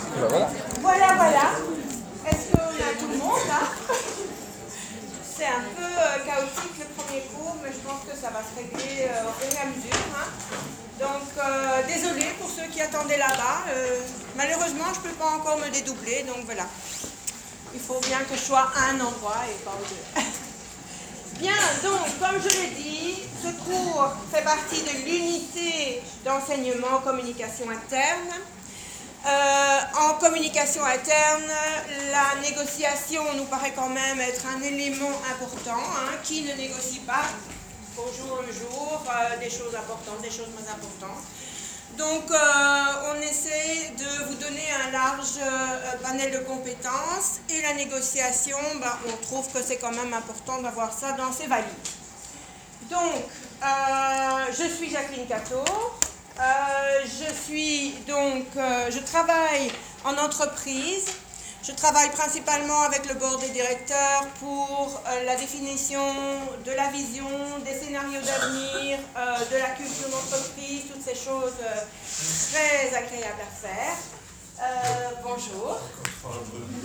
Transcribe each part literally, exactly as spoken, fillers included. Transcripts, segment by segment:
Ben voilà. Voilà, voilà. Est-ce qu'on a tout le monde là? C'est un peu euh, chaotique le premier cours, mais je pense que ça va se régler euh, au fur et à mesure. Hein. Donc, euh, désolé pour ceux qui attendaient là-bas. Euh, malheureusement, je ne peux pas encore me dédoubler, donc voilà. Il faut bien que je sois à un endroit et pas aux deux. Bien, donc, comme je l'ai dit, ce cours fait partie de l'unité d'enseignement communication interne. Euh, en communication interne, la négociation nous paraît quand même être un élément important. Hein, qui ne négocie pas au jour le jour euh, des choses importantes, des choses moins importantes. Donc, euh, on essaie de vous donner un large euh, panel de compétences et la négociation, ben, on trouve que c'est quand même important d'avoir ça dans ses valises. Donc, euh, je suis Jacqueline Cateau. Euh, je suis donc, euh, je travaille en entreprise. Je travaille principalement avec le board des directeurs pour euh, la définition de la vision, des scénarios d'avenir, euh, de la culture d'entreprise, toutes ces choses euh, très agréables à faire. Euh, bonjour. Bonjour.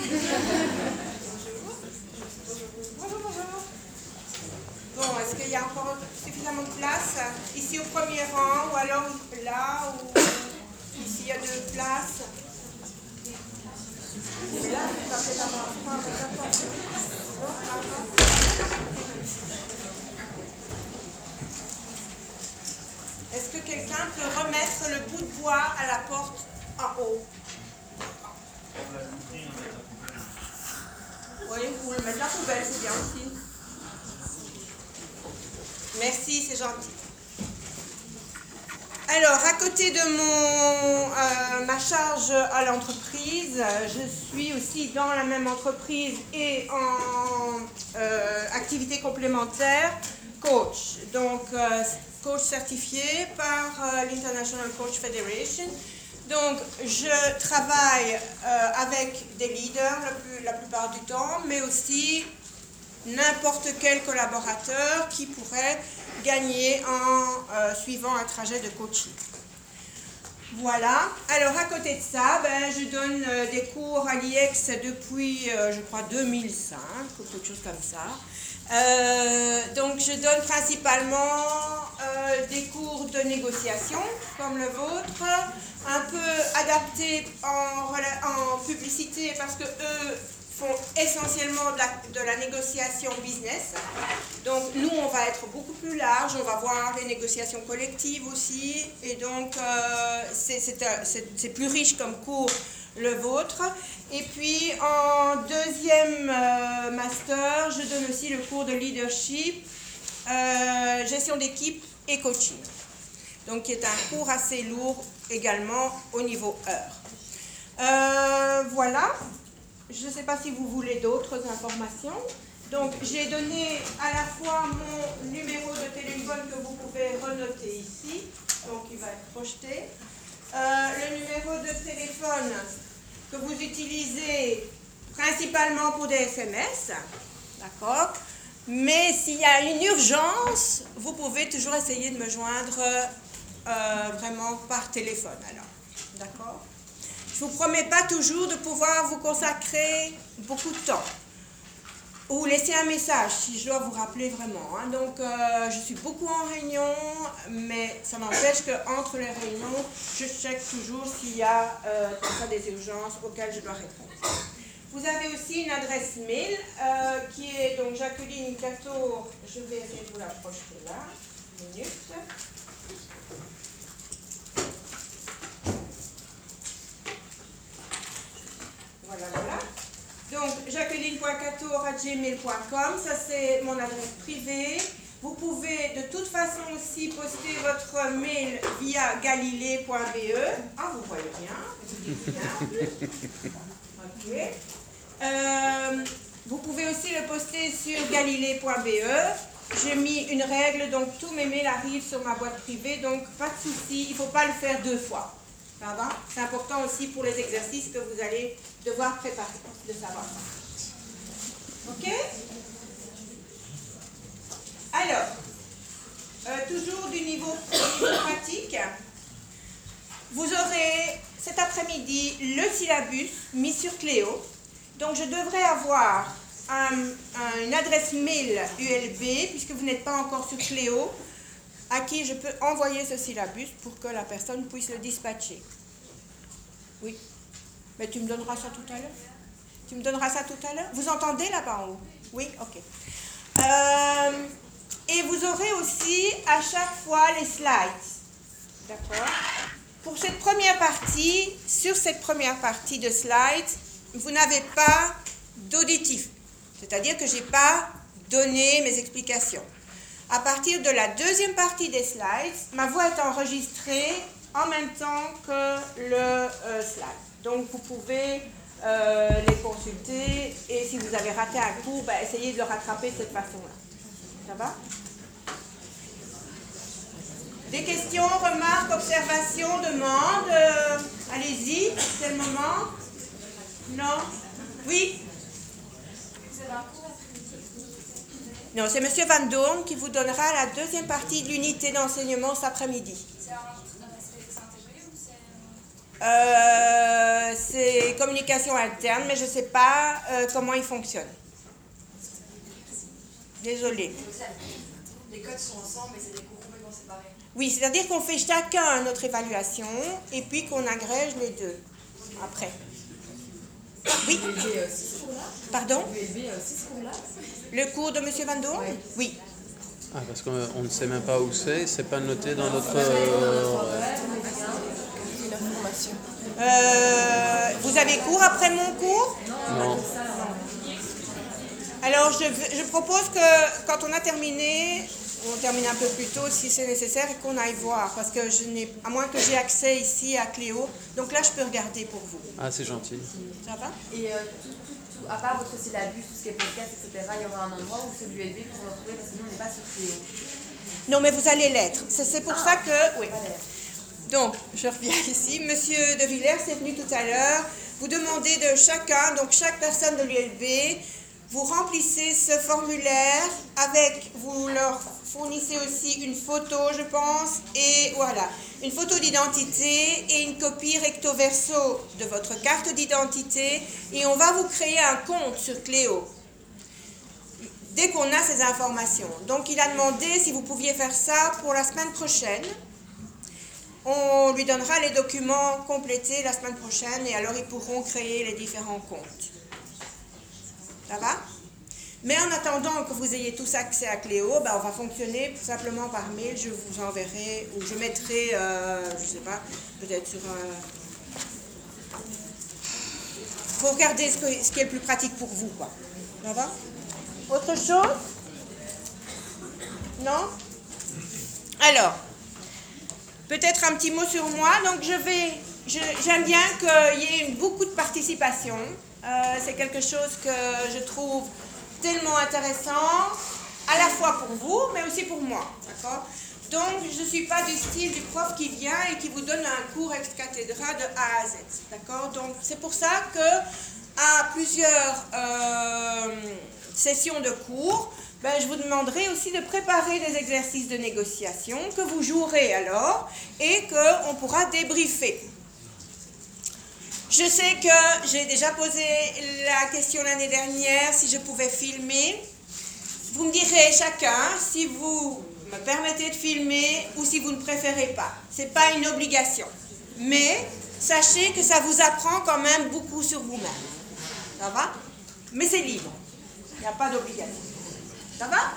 Bonjour, bonjour. Bon, est-ce qu'il y a encore suffisamment de place ici au premier rang ou alors là ou ici il y a deux places? Là, est-ce que quelqu'un peut remettre le bout de bois à la porte en haut? Oui, vous le mettez à la poubelle, c'est bien aussi. Merci, c'est gentil. Alors, à côté de mon, euh, ma charge à l'entreprise, je suis aussi dans la même entreprise et en euh, activité complémentaire, coach. Donc, euh, coach certifié par euh, l'International Coach Federation. Donc, je travaille euh, avec des leaders la, plus, la plupart du temps, mais aussi n'importe quel collaborateur qui pourrait gagner en euh, suivant un trajet de coaching. Voilà. Alors, à côté de ça, ben, je donne euh, des cours à l'I E X depuis, euh, je crois, deux mille cinq, ou quelque chose comme ça. Euh, donc, je donne principalement euh, des cours de négociation, comme le vôtre, un peu adaptés en, en publicité, parce que eux font essentiellement de la, de la négociation business. Donc, nous, on va être beaucoup plus large, on va voir les négociations collectives aussi, et donc, euh, c'est plus riche comme cours, le vôtre. Et puis, en deuxième euh, master, je donne aussi le cours de leadership, euh, gestion d'équipe et coaching. Donc, qui est un cours assez lourd également au niveau heure. Euh, voilà. Je ne sais pas si vous voulez d'autres informations. Donc, j'ai donné à la fois mon numéro de téléphone que vous pouvez renoter ici. Donc, il va être projeté. Euh, le numéro de téléphone que vous utilisez principalement pour des S M S. D'accord? Mais s'il y a une urgence, vous pouvez toujours essayer de me joindre euh, vraiment par téléphone. Alors, d'accord? Je ne vous promets pas toujours de pouvoir vous consacrer beaucoup de temps ou laisser un message si je dois vous rappeler vraiment. Hein. Donc, euh, je suis beaucoup en réunion, mais ça n'empêche qu'entre les réunions, je check toujours s'il y a euh, des urgences auxquelles je dois répondre. Vous avez aussi une adresse mail euh, qui est donc Jacqueline Cateau. Je vais essayer de vous la projeter là. Une minute. Voilà, voilà. Donc, jacqueline point cateau arobase gmail point com, ça c'est mon adresse privée. Vous pouvez de toute façon aussi poster votre mail via galilée point b e. Ah, vous voyez bien. bien. Ok. Euh, vous pouvez aussi le poster sur galilée point b e. J'ai mis une règle, donc tous mes mails arrivent sur ma boîte privée, donc pas de souci, il ne faut pas le faire deux fois. Ça va? C'est important aussi pour les exercices que vous allez devoir préparer, de savoir ça. Ok? Alors, euh, toujours du niveau, du niveau pratique, vous aurez cet après-midi le syllabus mis sur Cléo. Donc je devrais avoir un, un, une adresse mail U L B, puisque vous n'êtes pas encore sur Cléo, à qui je peux envoyer ce syllabus pour que la personne puisse le dispatcher. Oui. Mais tu me donneras ça tout à l'heure? Tu me donneras ça tout à l'heure? Vous entendez là-bas en haut? Oui, ok. Euh, et vous aurez aussi à chaque fois les slides. D'accord? Pour cette première partie, sur cette première partie de slides, vous n'avez pas d'auditif. C'est-à-dire que je n'ai pas donné mes explications. À partir de la deuxième partie des slides, ma voix est enregistrée en même temps que le euh, slide. Donc vous pouvez euh, les consulter et si vous avez raté un cours, ben, essayez de le rattraper de cette façon-là. Ça va? Des questions, remarques, observations, demandes? euh, Allez-y, c'est le moment. Non? Oui? Vous avez un cours après-midi? Non, c'est M. Van Doorn qui vous donnera la deuxième partie de l'unité d'enseignement cet après-midi. C'est intégré ou c'est... Euh, c'est communication interne, mais je ne sais pas euh, comment il fonctionne. Désolée. Les codes sont ensemble, mais c'est des cours complètement séparés. Oui, c'est-à-dire qu'on fait chacun notre évaluation et puis qu'on agrège les deux après. Oui. Pardon? Le cours de M. Van Doorn? Oui. Ah, parce qu'on ne sait même pas où c'est, c'est pas noté dans notre... Euh... Euh, vous avez cours après mon cours? Non. Alors, je, je propose que quand on a terminé, on termine un peu plus tôt si c'est nécessaire et qu'on aille voir. Parce que je n'ai, à moins que j'ai accès ici à Cléo, donc là je peux regarder pour vous. Ah, c'est gentil. Ça va? Et euh, tout, tout, tout, à part votre syllabus, tout ce qui est podcast, et cetera, il y aura un endroit où c'est l'U L B pour vous retrouver parce que nous on n'est pas sur Cléo. Non, mais vous allez l'être. C'est, c'est pour ah, ça que... Oui. Donc, je reviens ici. Monsieur De Villers est venu tout à l'heure. Vous demandez de chacun, donc chaque personne de l'U L B, vous remplissez ce formulaire avec, vous leur fournissez aussi une photo, je pense, et voilà, une photo d'identité et une copie recto verso de votre carte d'identité, et on va vous créer un compte sur Cléo dès qu'on a ces informations. Donc il a demandé si vous pouviez faire ça pour la semaine prochaine. On lui donnera les documents complétés la semaine prochaine et alors ils pourront créer les différents comptes. Ça va? Mais en attendant que vous ayez tous accès à Cléo, ben on va fonctionner simplement par mail. Je vous enverrai, ou je mettrai, euh, je ne sais pas, peut-être sur un... Il faut regarder ce, que, ce qui est le plus pratique pour vous, quoi. Ça va? Autre chose? Non? Alors, peut-être un petit mot sur moi. Donc je vais, je, j'aime bien qu'il y ait beaucoup de participation. Euh, c'est quelque chose que je trouve tellement intéressant, à la fois pour vous, mais aussi pour moi, d'accord? Donc, je ne suis pas du style du prof qui vient et qui vous donne un cours ex cathedra de A à Z, d'accord? Donc, c'est pour ça que à plusieurs euh, sessions de cours, ben, je vous demanderai aussi de préparer des exercices de négociation que vous jouerez alors et qu'on pourra débriefer. Je sais que j'ai déjà posé la question l'année dernière si je pouvais filmer. Vous me direz chacun si vous me permettez de filmer ou si vous ne préférez pas. Ce n'est pas une obligation. Mais sachez que ça vous apprend quand même beaucoup sur vous-même. Ça va? Mais c'est libre. Il n'y a pas d'obligation. Ça va?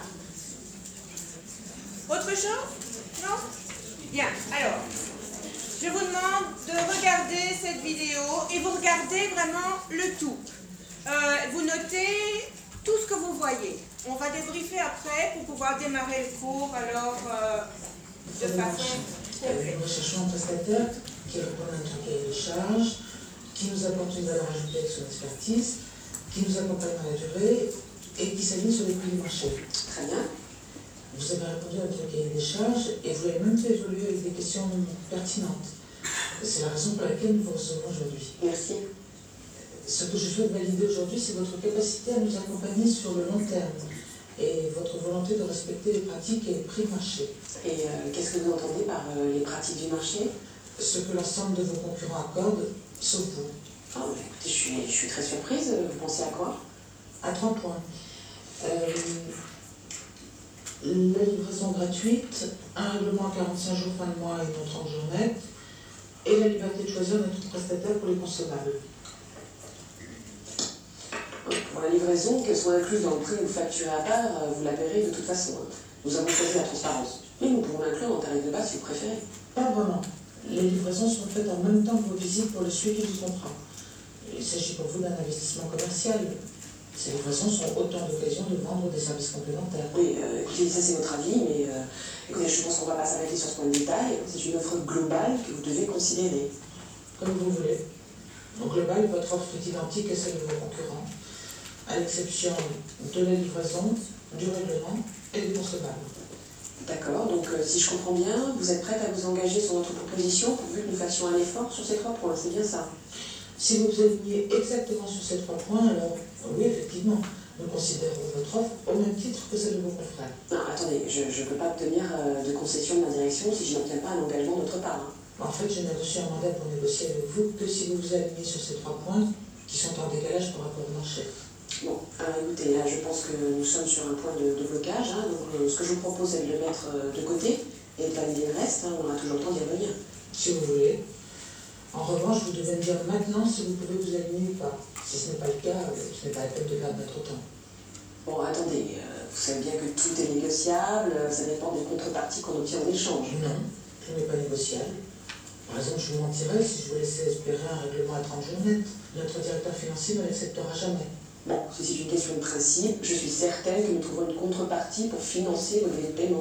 Autre chose? Non? Bien. Alors... je vous demande de regarder cette vidéo et vous regardez vraiment le tout. Euh, vous notez tout ce que vous voyez. On va débriefer après pour pouvoir démarrer le cours alors euh, de façon complète. Nous recherchons un prestataire qui répond à notre cahier de charges, qui nous apporte une valeur ajoutée avec son expertise, qui nous accompagne dans la durée et qui s'aligne sur les prix du marché. Très bien. Vous avez répondu à votre cahier des charges et vous l'avez même fait évoluer avec des questions pertinentes. C'est la raison pour laquelle nous vous recevons aujourd'hui. Merci. Ce que je souhaite valider aujourd'hui, c'est votre capacité à nous accompagner sur le long terme et votre volonté de respecter les pratiques et les prix marché. Et euh, qu'est-ce que vous entendez par euh, les pratiques du marché? ce que l'ensemble de vos concurrents accordent, sauf vous. Ah, bah, écoutez, je suis, je suis très surprise. Vous pensez à quoi? À trois points. Euh, la livraison gratuite, un règlement à quarante-cinq jours fin de mois et non trente jours net, et la liberté de choisir notre prestataire pour les consommables. Pour la livraison, qu'elle soit incluse dans le prix ou facturée à part, vous la paierez de toute façon. Nous avons choisi la transparence. Mais nous pouvons l'inclure en tarif de base si vous préférez. Pas vraiment. Les livraisons sont faites en même temps que vos visites pour le suivi du contrat. Il s'agit pour vous d'un investissement commercial. Ces livraisons sont autant d'occasions de vendre des services complémentaires. Oui, euh, écoutez, ça c'est votre avis, mais euh, écoutez, je pense qu'on ne va pas s'arrêter sur ce point de détail. C'est une offre globale que vous devez considérer. Comme vous voulez. Au global, votre offre est identique à celle de vos concurrents, à l'exception de la livraison, du règlement et des consommables. D'accord, donc euh, si je comprends bien, vous êtes prête à vous engager sur notre proposition pourvu que nous fassions un effort sur ces trois points, c'est bien ça? Si vous vous alignez exactement sur ces trois points, alors oui, effectivement, nous considérons votre offre au même titre que celle de vos confrères. Non, attendez, je ne peux pas obtenir euh, de concession de ma direction si je n'obtiens pas un engagement d'autre part. Hein. En fait, je n'ai reçu un mandat pour négocier avec vous que si vous vous alignez sur ces trois points qui sont en décalage par rapport au marché. Bon, alors écoutez, là je pense que nous sommes sur un point de, de blocage, hein, donc euh, ce que je vous propose c'est de le mettre euh, de côté et de valider le reste, hein, on aura toujours le temps d'y revenir. Si vous voulez. En revanche, vous devez me dire maintenant si vous pouvez vous aligner ou pas. Si ce n'est pas le cas, euh, ce n'est pas la peine de perdre notre temps. Bon, attendez, euh, vous savez bien que tout est négociable, euh, ça dépend des contreparties qu'on obtient en échange. Non, tout n'est pas négociable. Par exemple, je vous mentirais si je vous laissais espérer un règlement à trente jours net. Notre directeur financier ne l'acceptera jamais. Bon, si c'est une question de principe, je suis certaine que nous trouverons une contrepartie pour financer vos délais de paiement.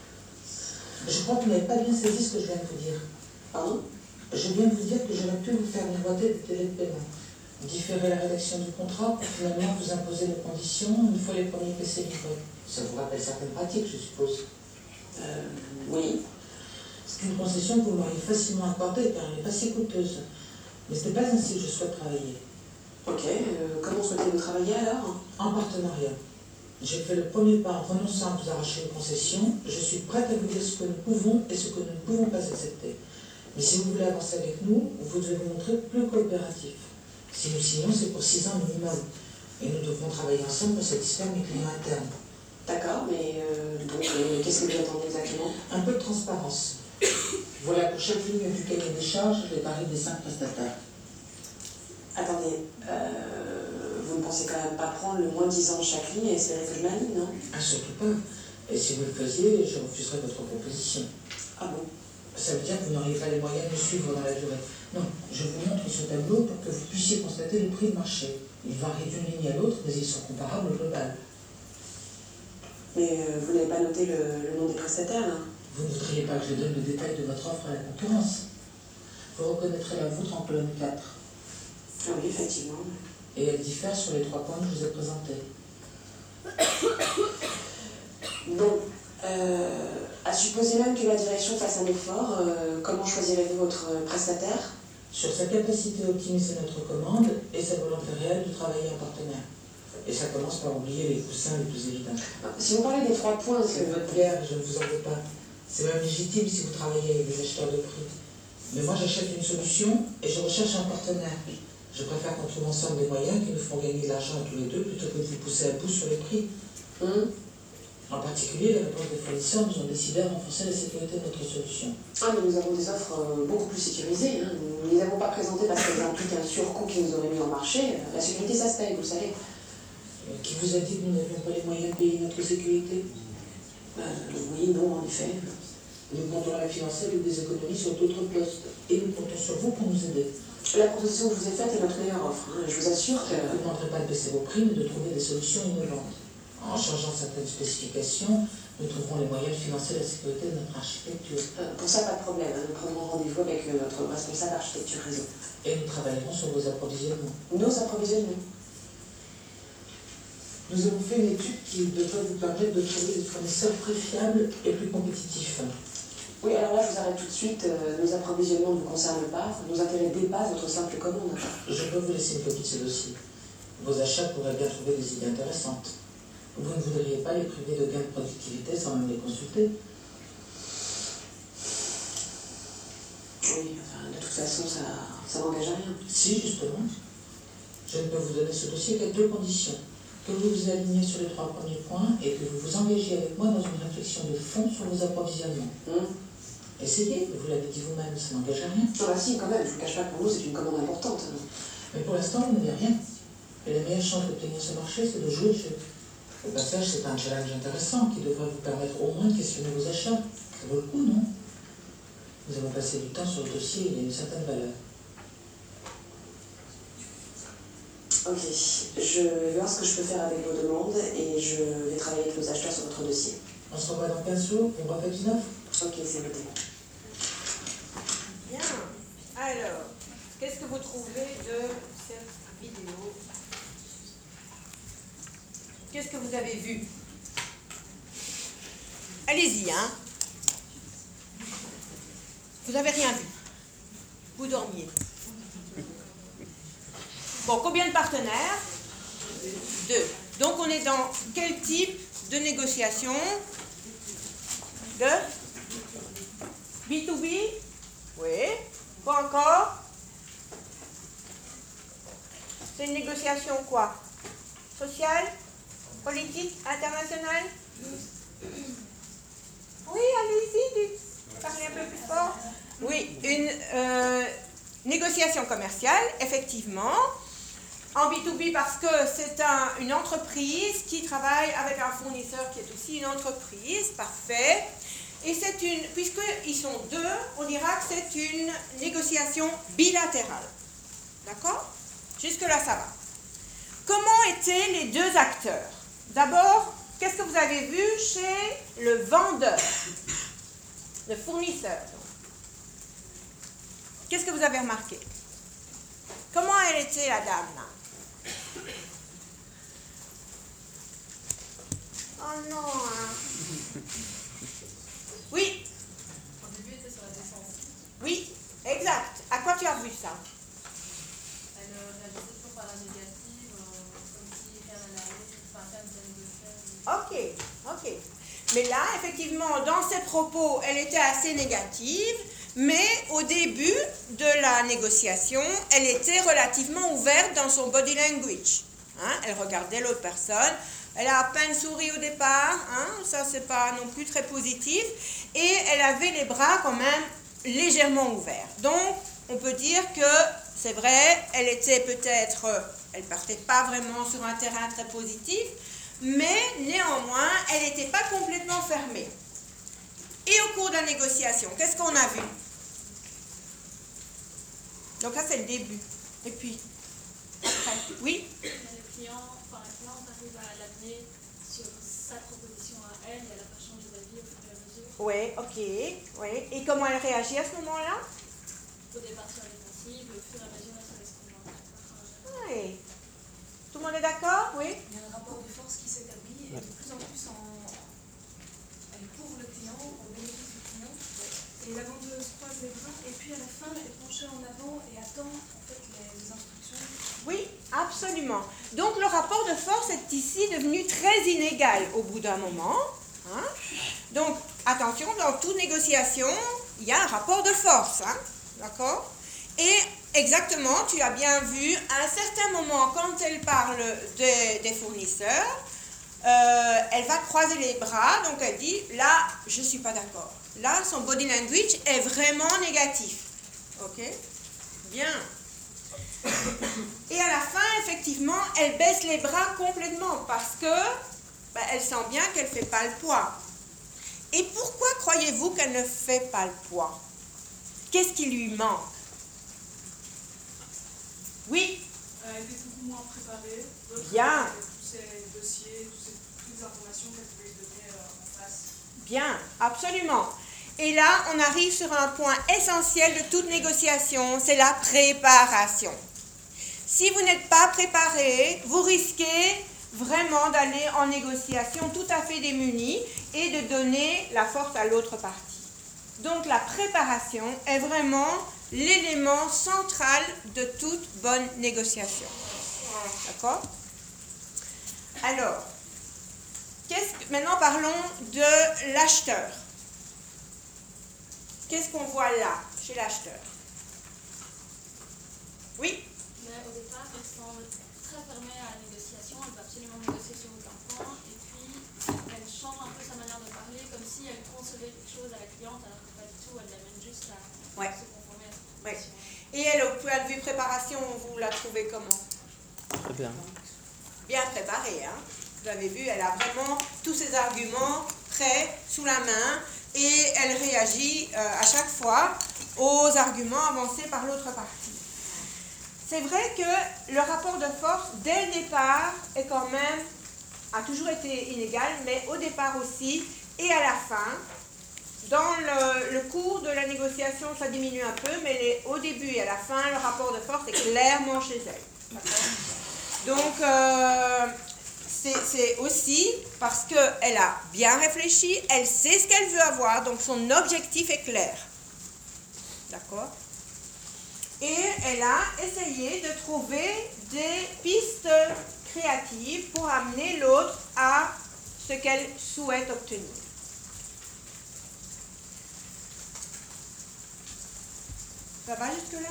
Je crois que vous n'avez pas bien saisi ce que je viens de vous dire. Pardon? Je viens de vous dire que j'aurais pu vous faire miroiter des délais de paiement. Différer la rédaction du contrat pour finalement vous imposer les conditions une fois les premiers P C livrés. Ça vous rappelle certaines pratiques, je suppose. Euh, oui. C'est une concession que vous m'auriez facilement accordée car elle n'est pas si coûteuse. Mais ce n'est pas ainsi que je souhaite travailler. Ok, euh, comment souhaitez-vous travailler alors? En partenariat. J'ai fait le premier pas en renonçant à vous arracher une concession. Je suis prête à vous dire ce que nous pouvons et ce que nous ne pouvons pas accepter. Mais si vous voulez avancer avec nous, vous devez vous montrer plus coopératif. Si nous signons, c'est pour six ans minimum. Et nous devrons travailler ensemble pour satisfaire mes clients internes. D'accord, mais euh, donc euh, qu'est-ce que vous attendez exactement? Un peu de transparence. Voilà pour chaque ligne du cahier des charges les tarifs des cinq prestataires. Attendez, euh, vous ne pensez quand même pas prendre le moins dix ans de chaque ligne et espérer que je m'aligne, non? Ah, surtout pas. Et si vous le faisiez, je refuserais votre proposition. Ah bon? Ça veut dire que vous n'auriez pas les moyens de suivre dans la durée. Non, je vous montre ce tableau pour que vous puissiez constater le prix de marché. Il varie d'une ligne à l'autre, mais ils sont comparables au global. Mais euh, vous n'avez pas noté le, le nom des prestataires, là? Vous ne voudriez pas que je donne le détail de votre offre à la concurrence. Vous reconnaîtrez la vôtre en colonne quatre. Ah oui, effectivement. Et elle diffère sur les trois points que je vous ai présentés. Bon, euh, à supposer même que la direction fasse un effort, euh, comment choisirez-vous votre prestataire? Sur sa capacité à optimiser notre commande et sa volonté réelle de travailler en partenaire. Et ça commence par oublier les coussins les plus évidents. Si vous parlez des trois points, C'est votre guerre, je ne vous en veux pas. C'est même légitime si vous travaillez avec des acheteurs de prix. Mais moi j'achète une solution et je recherche un partenaire. Je préfère qu'on trouve ensemble des moyens qui nous feront gagner de l'argent à tous les deux plutôt que de vous pousser à bout sur les prix. Hum. En particulier, les réponses des fournisseurs nous ont décidé à renforcer la sécurité de notre solution. Ah, mais nous avons des offres euh, beaucoup plus sécurisées. Hein. Nous ne les avons pas présentées parce qu'elles impliquent un surcoût qui nous aurait mis en marché. La sécurité, ça se paye, vous le savez. Euh, Qui vous a dit que nous n'avions pas les moyens de payer notre sécurité? Euh, oui, non, en effet. Nous comptons la financer avec des économies sur d'autres postes. Et nous comptons sur vous pour nous aider. La proposition que je vous ai faite est notre meilleure offre. Hein. Je vous assure que... Vous ne demanderez pas de baisser vos prix, mais de trouver des solutions innovantes. En changeant certaines spécifications, nous trouverons les moyens de financer la sécurité de notre architecture. Euh, pour ça, pas de problème. Hein. Nous prendrons rendez-vous avec euh, notre responsable architecture réseau. Et nous travaillerons sur vos approvisionnements. Nos approvisionnements. Nous avons fait une étude qui devrait vous permettre de trouver des fournisseurs très fiables et plus compétitifs. Oui, alors là, je vous arrête tout de suite. Euh, nos approvisionnements ne vous concernent pas. Nos intérêts dépassent votre simple commande. Je peux vous laisser une copie de ce dossier. Vos achats pourraient bien trouver des idées intéressantes. Vous ne voudriez pas les priver de gains de productivité sans même les consulter? Oui, toute façon, ça, ça n'engage à rien. Si, justement. Je ne peux vous donner ce dossier qu'à deux conditions. Que vous vous aligniez sur les trois premiers points et que vous vous engagiez avec moi dans une réflexion de fond sur vos approvisionnements. Hum. Essayez, vous l'avez dit vous-même, ça n'engage à rien. Ah bah si, quand même, je vous cache pas, pour nous, c'est une commande importante. Mais pour l'instant, vous n'avez rien. Et la meilleure chance d'obtenir ce marché, c'est de jouer le jeu. Au passage, c'est un challenge intéressant qui devrait vous permettre au moins de questionner vos achats. Ça vaut le coup, non? Nous avons passé du temps sur le dossier, il a une certaine valeur. Ok, je vais voir ce que je peux faire avec vos demandes et je vais travailler avec nos acheteurs sur votre dossier. On se revoit dans quinze jours, vous me refaites une offre? Ok, c'est noté. Bien. Alors, qu'est-ce que vous trouvez de cette vidéo? Qu'est-ce que vous avez vu? Allez-y, hein. Vous n'avez rien vu. Vous dormiez. Bon, combien de partenaires? Deux. Donc, on est dans quel type de négociation? De B to B? Oui. Quoi encore? C'est une négociation quoi? Sociale? Politique? Internationale? Oui, allez-y, dites. Parlez un peu plus fort. Oui, une euh, négociation commerciale, effectivement. En B to B parce que c'est un, une entreprise qui travaille avec un fournisseur qui est aussi une entreprise, parfait. Et c'est une, puisqu'ils sont deux, on dira que c'est une négociation bilatérale. D'accord? Jusque-là, ça va. Comment étaient les deux acteurs? D'abord, qu'est-ce que vous avez vu chez le vendeur, le fournisseur? Qu'est-ce que vous avez remarqué? Comment elle était, la dame, là? Oh non, hein. Oui. Au début, elle était sur la défense. Oui, exact. À quoi tu as vu ça? Elle réagissait toujours par la négative, euh, comme si rien n'allait, enfin, rien ne négociait. Ok, ok. Mais là, effectivement, dans ses propos, elle était assez négative, mais au début de la négociation, elle était relativement ouverte dans son body language. Hein? Elle regardait l'autre personne. Elle a à peine souri au départ, hein? Ça c'est pas non plus très positif, et elle avait les bras quand même légèrement ouverts. Donc on peut dire que c'est vrai, elle était peut-être, elle partait pas vraiment sur un terrain très positif, mais néanmoins elle n'était pas complètement fermée. Et au cours de la négociation, qu'est-ce qu'on a vu? Donc ça c'est le début. Et puis, après, oui? Le client, enfin, la cliente arrive à l'amener sur sa proposition à elle et elle n'a pas changé d'avis au fur et à mesure. Oui, ok. Oui. Et comment elle réagit à ce moment-là? Au départ sur la défensive, au fur et à mesure elle se laisse convaincre. Oui. Tout le monde est d'accord? Oui. Il y a un rapport de force qui s'établit et de plus en plus en, elle est pour le client, au bénéfice du client. Et la vendeuse croise les bras et puis à la fin, elle est penchée en avant et attend en fait les, les instructions. Oui, absolument. Donc le rapport de force est ici devenu très inégal au bout d'un moment. Hein? Donc attention, dans toute négociation, il y a un rapport de force. Hein? D'accord? Et exactement, tu as bien vu, à un certain moment, quand elle parle de, des fournisseurs, euh, elle va croiser les bras, donc elle dit, là, je ne suis pas d'accord. Là, son body language est vraiment négatif. Ok? Bien. Et à la fin, effectivement, elle baisse les bras complètement parce que ben, elle sent bien qu'elle ne fait pas le poids. Et pourquoi croyez-vous qu'elle ne fait pas le poids? Qu'est-ce qui lui manque? Oui? Euh, elle était beaucoup moins préparée. D'autres, Bien. tous ces dossiers, toutes, ces, toutes les informations qu'elle pouvait lui donner euh, en face. Bien, absolument. Et là, on arrive sur un point essentiel de toute négociation, c'est la préparation. Si vous n'êtes pas préparé, vous risquez vraiment d'aller en négociation tout à fait démuni et de donner la force à l'autre partie. Donc la préparation est vraiment l'élément central de toute bonne négociation. D'accord? Alors, qu'est-ce que, maintenant parlons de l'acheteur. Qu'est-ce qu'on voit là, chez l'acheteur? Oui. Mais au départ, elle semble très fermée à la négociation, elle veut absolument négocier sur aucun point, et puis elle change un peu sa manière de parler, comme si elle concevait quelque chose à la cliente, alors que pas du tout, elle l'amène juste à Ouais. se conformer à ce qu'on Ouais. Et elle, au point de vue préparation, vous la trouvez comment? Très bien. Bien préparée, hein. Vous avez vu, elle a vraiment tous ses arguments prêts sous la main et elle réagit euh, à chaque fois aux arguments avancés par l'autre partie. C'est vrai que le rapport de force, dès le départ, est quand même, a toujours été inégal, mais au départ aussi et à la fin. Dans le, le cours de la négociation, ça diminue un peu, mais les, au début et à la fin, le rapport de force est clairement chez elle. Donc, euh, c'est aussi parce qu'elle a bien réfléchi, elle sait ce qu'elle veut avoir, donc son objectif est clair. D'accord? Et elle a essayé de trouver des pistes créatives pour amener l'autre à ce qu'elle souhaite obtenir. Ça va jusque-là?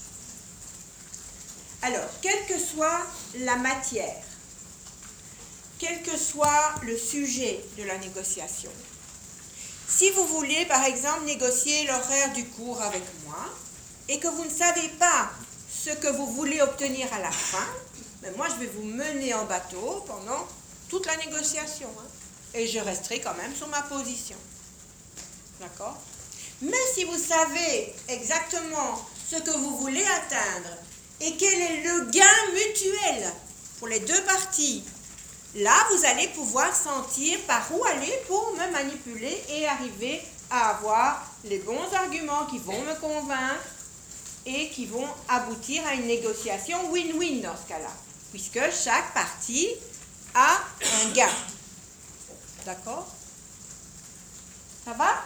Alors, quelle que soit la matière, quel que soit le sujet de la négociation, si vous voulez, par exemple, négocier l'horaire du cours avec moi et que vous ne savez pas ce que vous voulez obtenir à la fin, ben moi, je vais vous mener en bateau pendant toute la négociation. Hein, et je resterai quand même sur ma position. D'accord? Mais si vous savez exactement ce que vous voulez atteindre et quel est le gain mutuel pour les deux parties, là, vous allez pouvoir sentir par où aller pour me manipuler et arriver à avoir les bons arguments qui vont me convaincre et qui vont aboutir à une négociation win-win dans ce cas-là, puisque chaque partie a un gain. D'accord? Ça va?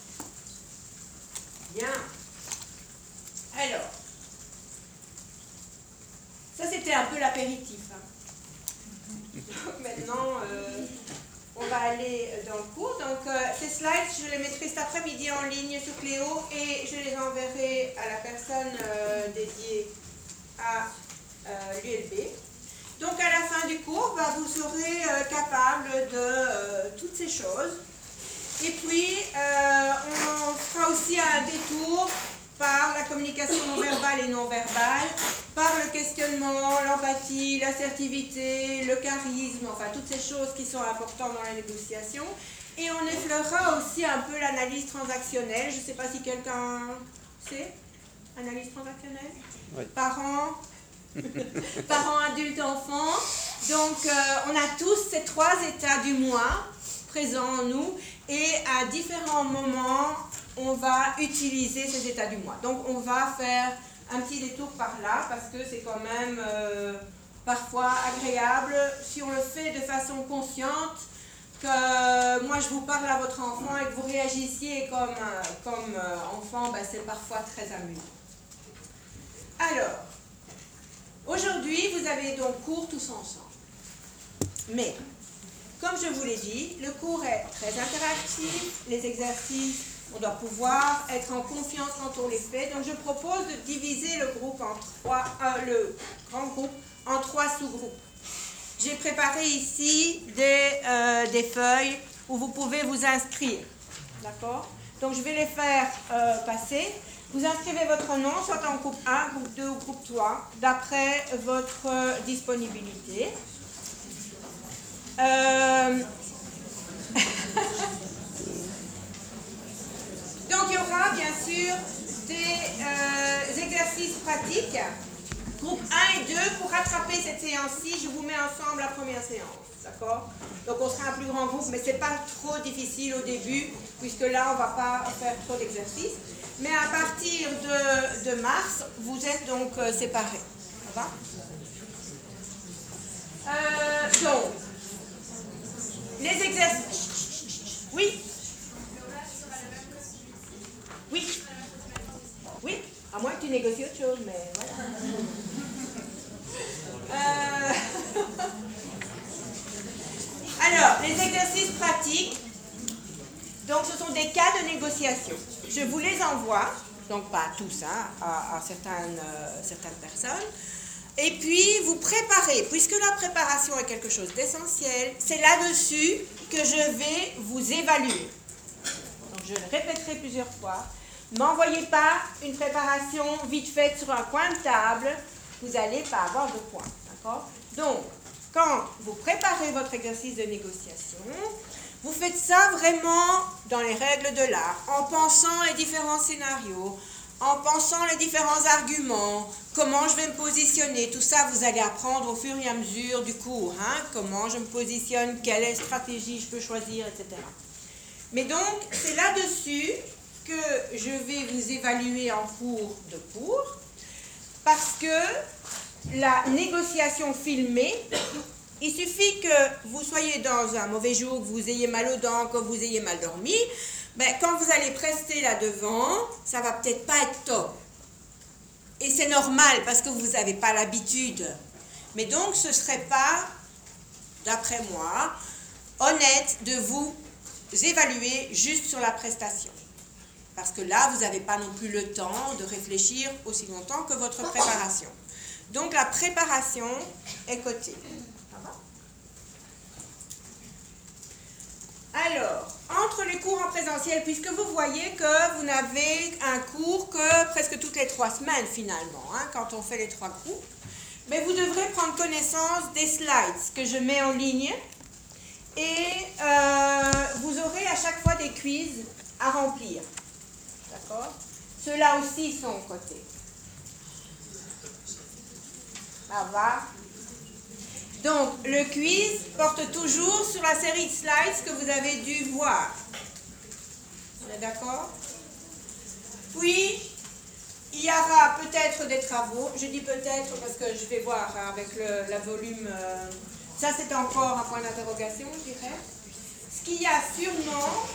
Bien. Alors, ça c'était un peu l'apéritif. Hein. Maintenant, euh, on va aller dans le cours. Donc, euh, ces slides, je les mettrai cet après-midi en ligne sur Cléo et je les enverrai à la personne euh, dédiée à euh, l'U L B. Donc, à la fin du cours, bah, vous serez euh, capable de euh, toutes ces choses. Et puis, euh, on fera aussi un détour par la communication non verbale et non verbale, par le questionnement, l'empathie, l'assertivité, le charisme, enfin toutes ces choses qui sont importantes dans la négociation. Et on effleurera aussi un peu l'analyse transactionnelle. Je ne sais pas si quelqu'un sait, analyse transactionnelle? Oui. Parents, parents, adultes, enfants. Donc, euh, on a tous ces trois états du moi présents en nous et à différents moments, on va utiliser ces états du moi. Donc, on va faire un petit détour par là parce que c'est quand même euh, parfois agréable si on le fait de façon consciente que moi je vous parle à votre enfant et que vous réagissiez comme, euh, comme euh, enfant, ben, c'est parfois très amusant. Alors, aujourd'hui, vous avez donc cours tous ensemble. Mais, comme je vous l'ai dit, le cours est très interactif, les exercices, on doit pouvoir être en confiance quand on les fait. Donc je propose de diviser le groupe en trois, euh, le grand groupe en trois sous-groupes. J'ai préparé ici des, euh, des feuilles où vous pouvez vous inscrire. D'accord? Donc je vais les faire euh, passer. Vous inscrivez votre nom, soit en groupe un, groupe deux ou groupe trois, d'après votre euh, disponibilité. Euh... Donc il y aura bien sûr des euh, exercices pratiques, groupe un et deux, pour rattraper cette séance-ci. Je vous mets ensemble la première séance, d'accord? Donc on sera un plus grand groupe, mais ce n'est pas trop difficile au début, puisque là on ne va pas faire trop d'exercices. Mais à partir de, de mars, vous êtes donc euh, séparés. Ça va? euh, Donc, les exercices... Oui? Oui, oui, à moins que tu négocies autre chose, mais voilà. Euh... Alors, les exercices pratiques, donc ce sont des cas de négociation. Je vous les envoie Donc pas à tous, hein, à, à certaines, euh, certaines personnes. Et puis vous préparez, puisque la préparation est quelque chose d'essentiel, c'est là-dessus que je vais vous évaluer. Donc je le répéterai plusieurs fois. N'envoyez pas une préparation vite faite sur un coin de table, vous n'allez pas avoir de points. D'accord? Donc, quand vous préparez votre exercice de négociation, vous faites ça vraiment dans les règles de l'art, en pensant les différents scénarios, en pensant les différents arguments, comment je vais me positionner. Tout ça, vous allez apprendre au fur et à mesure du cours. Hein, comment je me positionne, quelle stratégie je peux choisir, et cetera. Mais donc, c'est là-dessus que je vais vous évaluer en cours de cours, parce que la négociation filmée, il suffit que vous soyez dans un mauvais jour, que vous ayez mal aux dents, que vous ayez mal dormi, ben, quand vous allez prester là devant, ça va peut-être pas être top. Et c'est normal parce que vous n'avez pas l'habitude. Mais donc ce ne serait pas, d'après moi, honnête de vous évaluer juste sur la prestation. Parce que là, vous n'avez pas non plus le temps de réfléchir aussi longtemps que votre préparation. Donc la préparation est cotée. Alors, entre les cours en présentiel, puisque vous voyez que vous n'avez un cours que presque toutes les trois semaines finalement, hein, quand on fait les trois groupes, mais vous devrez prendre connaissance des slides que je mets en ligne et euh, vous aurez à chaque fois des quiz à remplir. D'accord? Ceux-là aussi sont cotés. Ça va? Donc, le quiz porte toujours sur la série de slides que vous avez dû voir. On est d'accord? Puis, il y aura peut-être des travaux. Je dis peut-être parce que je vais voir avec le la volume. Euh, ça, c'est encore un point d'interrogation, je dirais. Ce qu'il y a sûrement...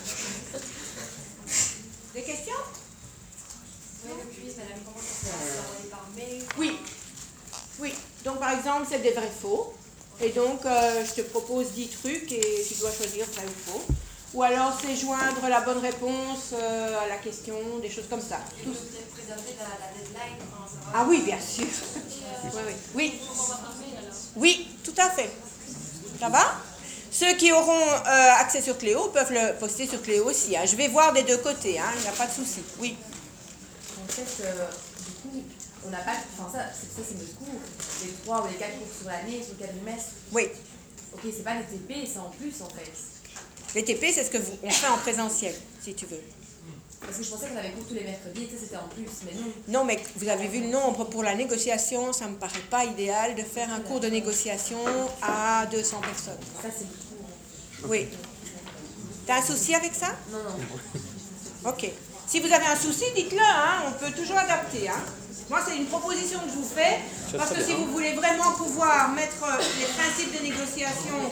Des questions? Oui, le quiz, madame, comment ça se passe? C'est envoyé par mail? Oui. Oui. Donc, par exemple, c'est des vrais faux. Et donc, euh, je te propose dix trucs et tu dois choisir vrai ou faux. Ou alors, c'est joindre la bonne réponse euh, à la question, des choses comme ça. Et vous devez préserver la, la deadline? Enfin, ça va. Ah oui, bien sûr. Et, euh, Oui, oui. Oui. on va par mail alors. Oui, tout à fait. Ça va? Ceux qui auront euh, accès sur Cléo peuvent le poster sur Cléo aussi. Hein. Je vais voir des deux côtés, hein. Il n'y a pas de souci. Oui. En fait, euh, du coup, on n'a pas. Enfin, ça, c'est, ça, c'est notre cours. Les trois ou les quatre cours sur l'année, sur le quadrimestre. Oui. Ok, c'est pas les T P, c'est en plus en fait. Les T P, c'est ce que vous, on fait en présentiel, si tu veux. Parce que je pensais qu'on avait cours tous les mercredis et ça c'était en plus, mais non. Non, mais vous avez vu le nombre pour la négociation, ça ne me paraît pas idéal de faire un cours de négociation à deux cents personnes. Ça c'est le cours. Oui. T'as un souci avec ça? Non, non. Ok. Si vous avez un souci, dites-le, hein, on peut toujours adapter. Hein. Moi, c'est une proposition que je vous fais, parce que si vous voulez vraiment pouvoir mettre les principes de négociation...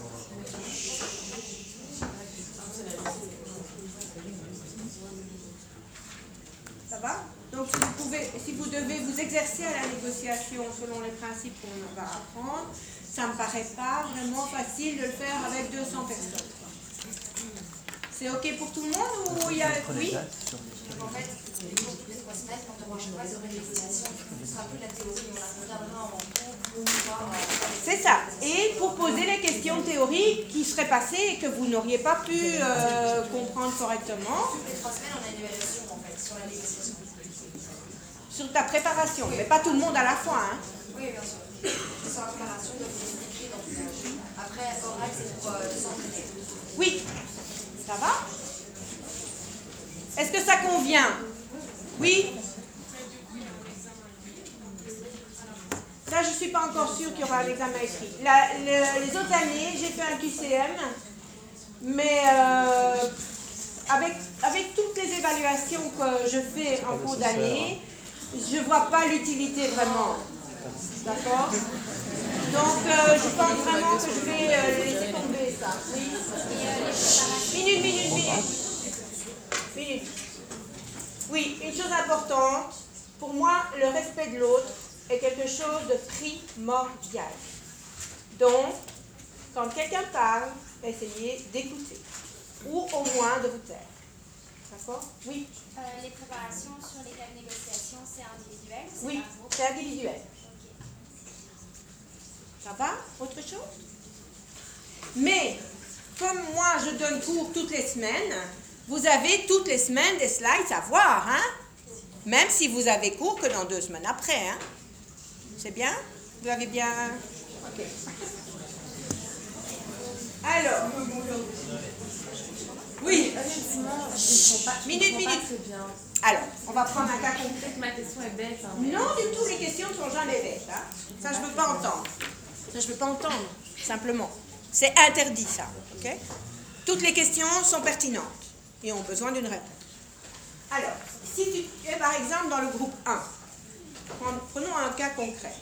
Ça va? Donc, si vous, pouvez, si vous devez vous exercer à la négociation selon les principes qu'on va apprendre, ça ne me paraît pas vraiment facile de le faire avec deux cents personnes. C'est OK pour tout le monde ou il y a... Oui? En fait, les cours toutes les trois semaines, quand on mange pas sur les négociations, ce sera plus la théorie, on la reviendra en cours pour voir. C'est ça. Et pour poser les questions théoriques qui seraient passées et que vous n'auriez pas pu euh, comprendre correctement. Toutes les trois semaines, on a une évaluation en fait sur la négociation. Sur ta préparation, mais pas tout le monde à la fois. Hein. Oui, bien sûr. C'est sur la préparation, donc vous expliquez dans le village. Après, oral, c'est pour euh, s'entraîner. Oui. Ça va? Est-ce que ça convient? Oui? Ça, je ne suis pas encore sûre qu'il y aura un examen écrit. La, le, les autres années, j'ai fait un Q C M, mais euh, avec, avec toutes les évaluations que je fais en cours d'année, je ne vois pas l'utilité vraiment. D'accord? Donc, euh, je pense vraiment que je vais euh, laisser tomber ça. Oui? Minute, minute, minute. Minute. Oui, une chose importante, pour moi, le respect de l'autre est quelque chose de primordial. Donc, quand quelqu'un parle, essayez d'écouter, ou au moins de vous taire. D'accord? Oui. Euh, les préparations sur les cas de négociation, c'est individuel ou c'est Oui, par groupe? c'est individuel. Ok. Ça va? Autre chose? Mais, comme moi je donne cours toutes les semaines, vous avez toutes les semaines des slides à voir, hein? Même si vous avez cours que dans deux semaines après, hein? C'est bien? Vous avez bien... Ok. Alors... Oui. Honnêtement, je comprends pas, je Minute, comprends minute. pas très bien. Alors, on va prendre un cas concret. Peut-être que ma question est bête. Hein, mais- Non, du tout, les questions ne sont jamais bêtes. Hein. Ça, je ne veux pas entendre. Ça, je ne veux pas entendre, simplement. C'est interdit, ça. Ok? Toutes les questions sont pertinentes et ont besoin d'une réponse. Alors, si tu es par exemple dans le groupe un, prenons un cas concret.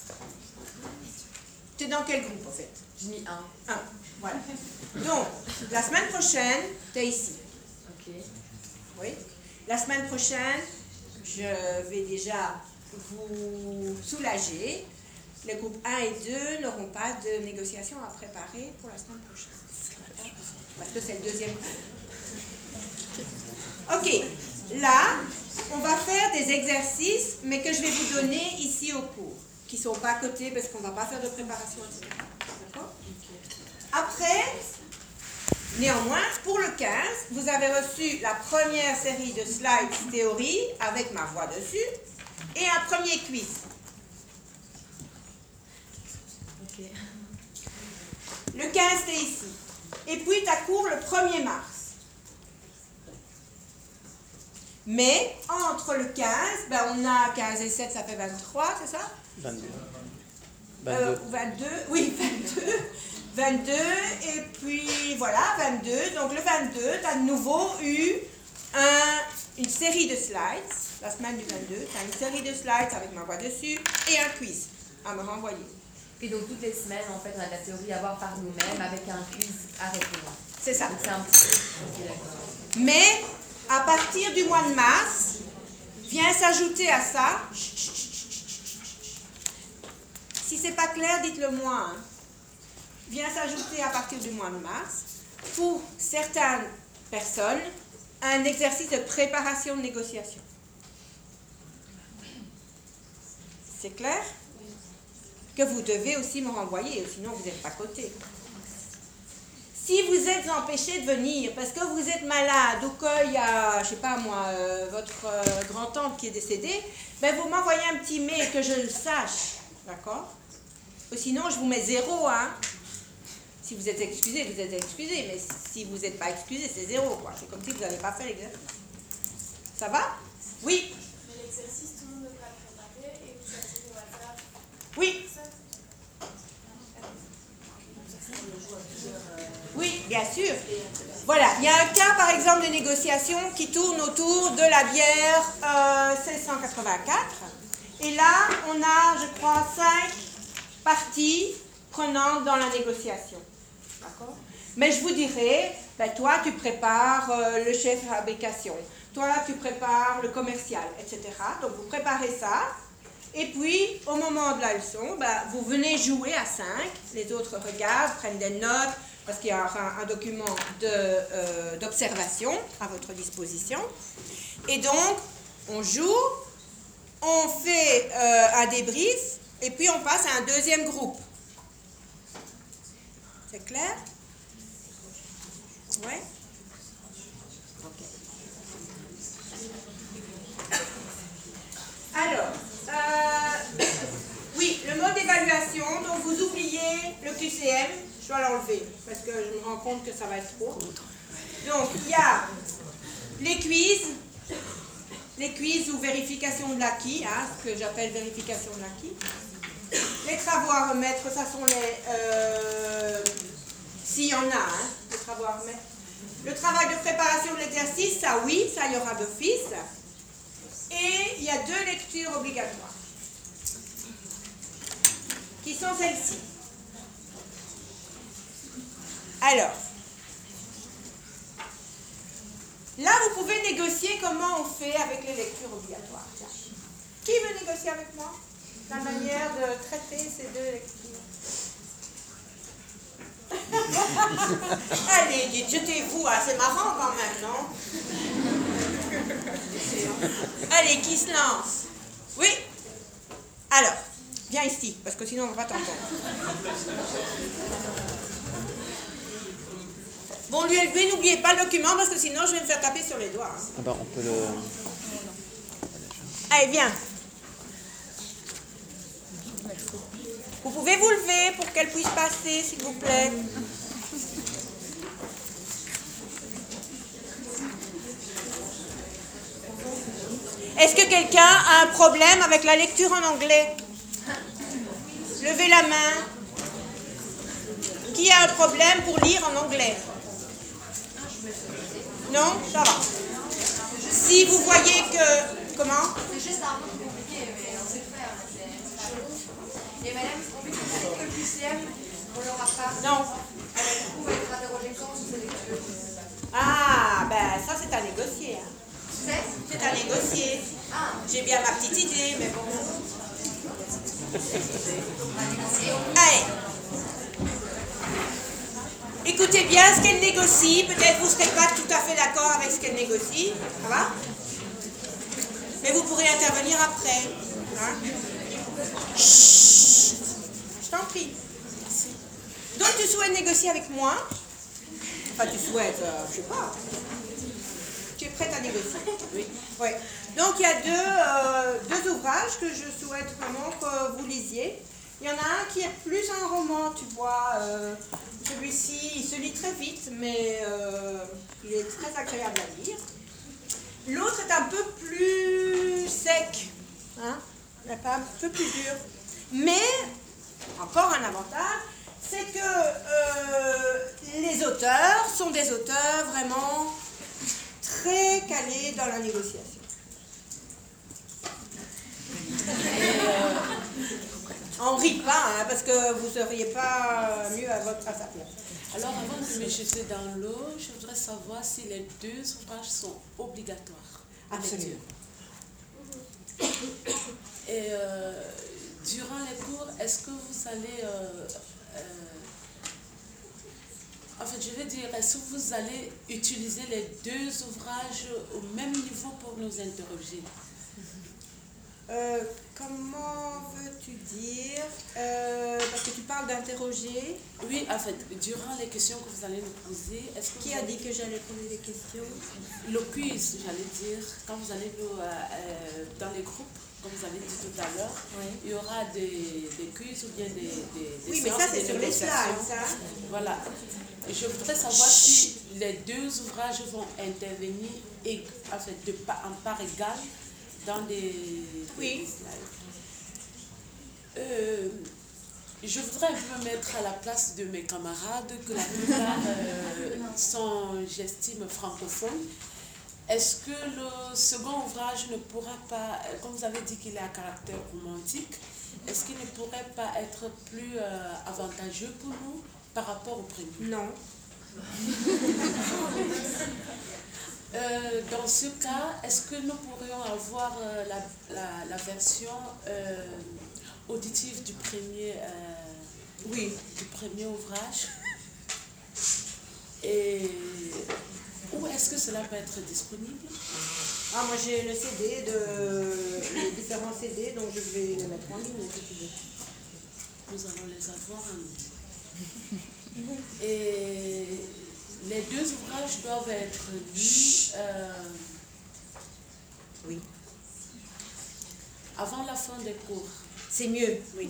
Tu es dans quel groupe, en fait? J'ai mis un. un. Voilà. Donc, la semaine prochaine, tu es ici. Ok. Oui. La semaine prochaine, je vais déjà vous soulager. Les groupes un et deux n'auront pas de négociation à préparer pour la semaine prochaine. Parce que c'est le deuxième groupe. Ok. Là, on va faire des exercices, mais que je vais vous donner ici au cours, qui ne sont pas cotés parce qu'on ne va pas faire de préparation, et cetera. D'accord? Après, néanmoins, pour le quinze, vous avez reçu la première série de slides théorie avec ma voix dessus et un premier quiz. Ok. Le quinze, c'est ici. Et puis, tu as cours le premier mars. Mais, entre le quinze, ben, on a quinze et sept, ça fait vingt-trois, c'est ça? vingt-deux. Euh, vingt-deux. vingt-deux, oui, vingt-deux. vingt-deux, et puis voilà, vingt-deux. Donc le vingt-deux, tu as de nouveau eu un, une série de slides, la semaine du vingt-deux, tu as une série de slides avec ma voix dessus et un quiz à me renvoyer. Et donc toutes les semaines, en fait, on a de la théorie à voir par nous-mêmes avec un quiz à répondre. C'est ça. Donc c'est un petit... Ok, d'accord. Mais à partir du mois de mars, vient s'ajouter à ça, si c'est pas clair, dites-le moi, hein. Vient s'ajouter à partir du mois de mars, pour certaines personnes, un exercice de préparation de négociation. C'est clair? Que vous devez aussi me renvoyer, sinon vous n'êtes pas coté. Si vous êtes empêché de venir parce que vous êtes malade ou qu'il y a, je sais pas moi, euh, votre euh, grand-tante qui est décédée, ben vous m'envoyez un petit mail que je le sache, d'accord? Ou sinon je vous mets zéro, hein? Si vous êtes excusé, vous êtes excusé, mais si vous n'êtes pas excusé, c'est zéro, quoi. C'est comme si vous n'avez pas fait l'exercice. Ça va? Oui? Mais l'exercice, tout le monde devra le préparer et vous choisissez au hasard. Oui? Oui, bien sûr. Voilà, il y a un cas par exemple de négociation qui tourne autour de la bière euh, seize cent quatre-vingt-quatre. Et là, on a, je crois, cinq parties prenantes dans la négociation. D'accord? Mais je vous dirai, ben, toi tu prépares euh, le chef de fabrication, toi tu prépares le commercial, et cetera. Donc vous préparez ça. Et puis, au moment de la leçon, ben, vous venez jouer à cinq, les autres regardent, prennent des notes, parce qu'il y aura un, un document de, euh, d'observation à votre disposition. Et donc, on joue, on fait euh, un débrief, et puis on passe à un deuxième groupe. C'est clair? Oui? Ok. Alors, euh, oui, le mode d'évaluation, donc vous oubliez le Q C M, je dois l'enlever parce que je me rends compte que ça va être trop. Donc, il y a les quiz, les quiz ou vérification de l'acquis, hein, ce que j'appelle vérification de l'acquis. Les travaux à remettre, ça sont les... Euh, s'il y en a, hein, les travaux à remettre. Le travail de préparation de l'exercice, ça oui, ça il y aura d'office. Et il y a deux lectures obligatoires, qui sont celles-ci. Alors, là vous pouvez négocier comment on fait avec les lectures obligatoires. Qui veut négocier avec moi la manière de traiter ces deux lectures? Allez, dites, jetez-vous, hein, c'est marrant quand même, non? Allez, qui se lance? Oui? Alors, viens ici, parce que sinon on ne va pas t'entendre. Bon, lui élevé, n'oubliez pas le document, parce que sinon je vais me faire taper sur les doigts. hein. Ah ben, on peut le... Allez, viens. Vous pouvez vous lever pour qu'elle puisse passer, s'il vous plaît. Est-ce que quelqu'un a un problème avec la lecture en anglais? Levez la main. Qui a un problème pour lire en anglais? Non? Ça va. Si vous voyez que... Comment? C'est juste un peu compliqué, mais on sait le faire. C'est chelou. Et madame, on peut dire que le Q C M, on l'aura pas. Non. Alors, du coup, on va être interrogé quand sur ces lectures. Ah, ben ça c'est à négocier. hein. C'est C'est à négocier. Ah. J'ai bien ma petite idée, mais bon. Allez. Écoutez bien ce qu'elle négocie. Peut-être vous ne serez pas tout à fait d'accord avec ce qu'elle négocie. Ça va? Mais vous pourrez intervenir après. Hein? Chut. Je t'en prie. Donc tu souhaites négocier avec moi? Enfin, tu souhaites, euh, je sais pas. Tu es prête à négocier? Oui. Ouais. Donc il y a deux, euh, deux ouvrages que je souhaite vraiment que vous lisiez. Il y en a un qui est plus un roman, tu vois. Euh, Celui-ci, il se lit très vite, mais euh, il est très agréable à lire. L'autre est un peu plus sec, hein, un peu plus dur. Mais, encore un avantage, c'est que euh, les auteurs sont des auteurs vraiment très calés dans la négociation. Et, euh, on ne rit pas, hein, parce que vous ne seriez pas mieux à, votre, à sa place. Alors, avant de me jeter dans l'eau, je voudrais savoir si les deux ouvrages sont obligatoires. Absolument. Et euh, durant les cours, est-ce que vous allez... Euh, euh, en fait, je veux dire, est-ce que vous allez utiliser les deux ouvrages au même niveau pour nous interroger? Euh, comment veux-tu dire euh, Parce que tu parles d'interroger. Oui, en fait, durant les questions que vous allez nous poser, est-ce que Qui vous a allez... dit que j'allais poser des questions? Le quiz, j'allais dire, quand vous allez nous, euh, euh, dans les groupes, comme vous avez dit tout à l'heure, Oui. il y aura des, des quiz ou bien des, des, des Oui, mais séances ça, c'est de sur les négociation. slides, ça. Voilà. Et je voudrais savoir si les deux ouvrages vont intervenir et, en fait, de, pa- en part égale dans des, Oui. des slides. Euh, je voudrais me mettre à la place de mes camarades, que la plupart euh, sont, j'estime, francophones. Est-ce que le second ouvrage ne pourra pas, comme vous avez dit qu'il est à caractère romantique, est-ce qu'il ne pourrait pas être plus euh, avantageux pour nous par rapport au premier? Non. Euh, dans ce cas, est-ce que nous pourrions avoir euh, la, la, la version euh, auditive du premier, euh, Oui. du premier ouvrage? Et où est-ce que cela peut être disponible? Ah, moi j'ai le C D, de, les différents C D, donc je vais les mettre en ligne si tu veux. Nous allons les avoir en ligne. Et les deux ouvrages doivent être lus euh, Oui. avant la fin des cours. C'est mieux, oui.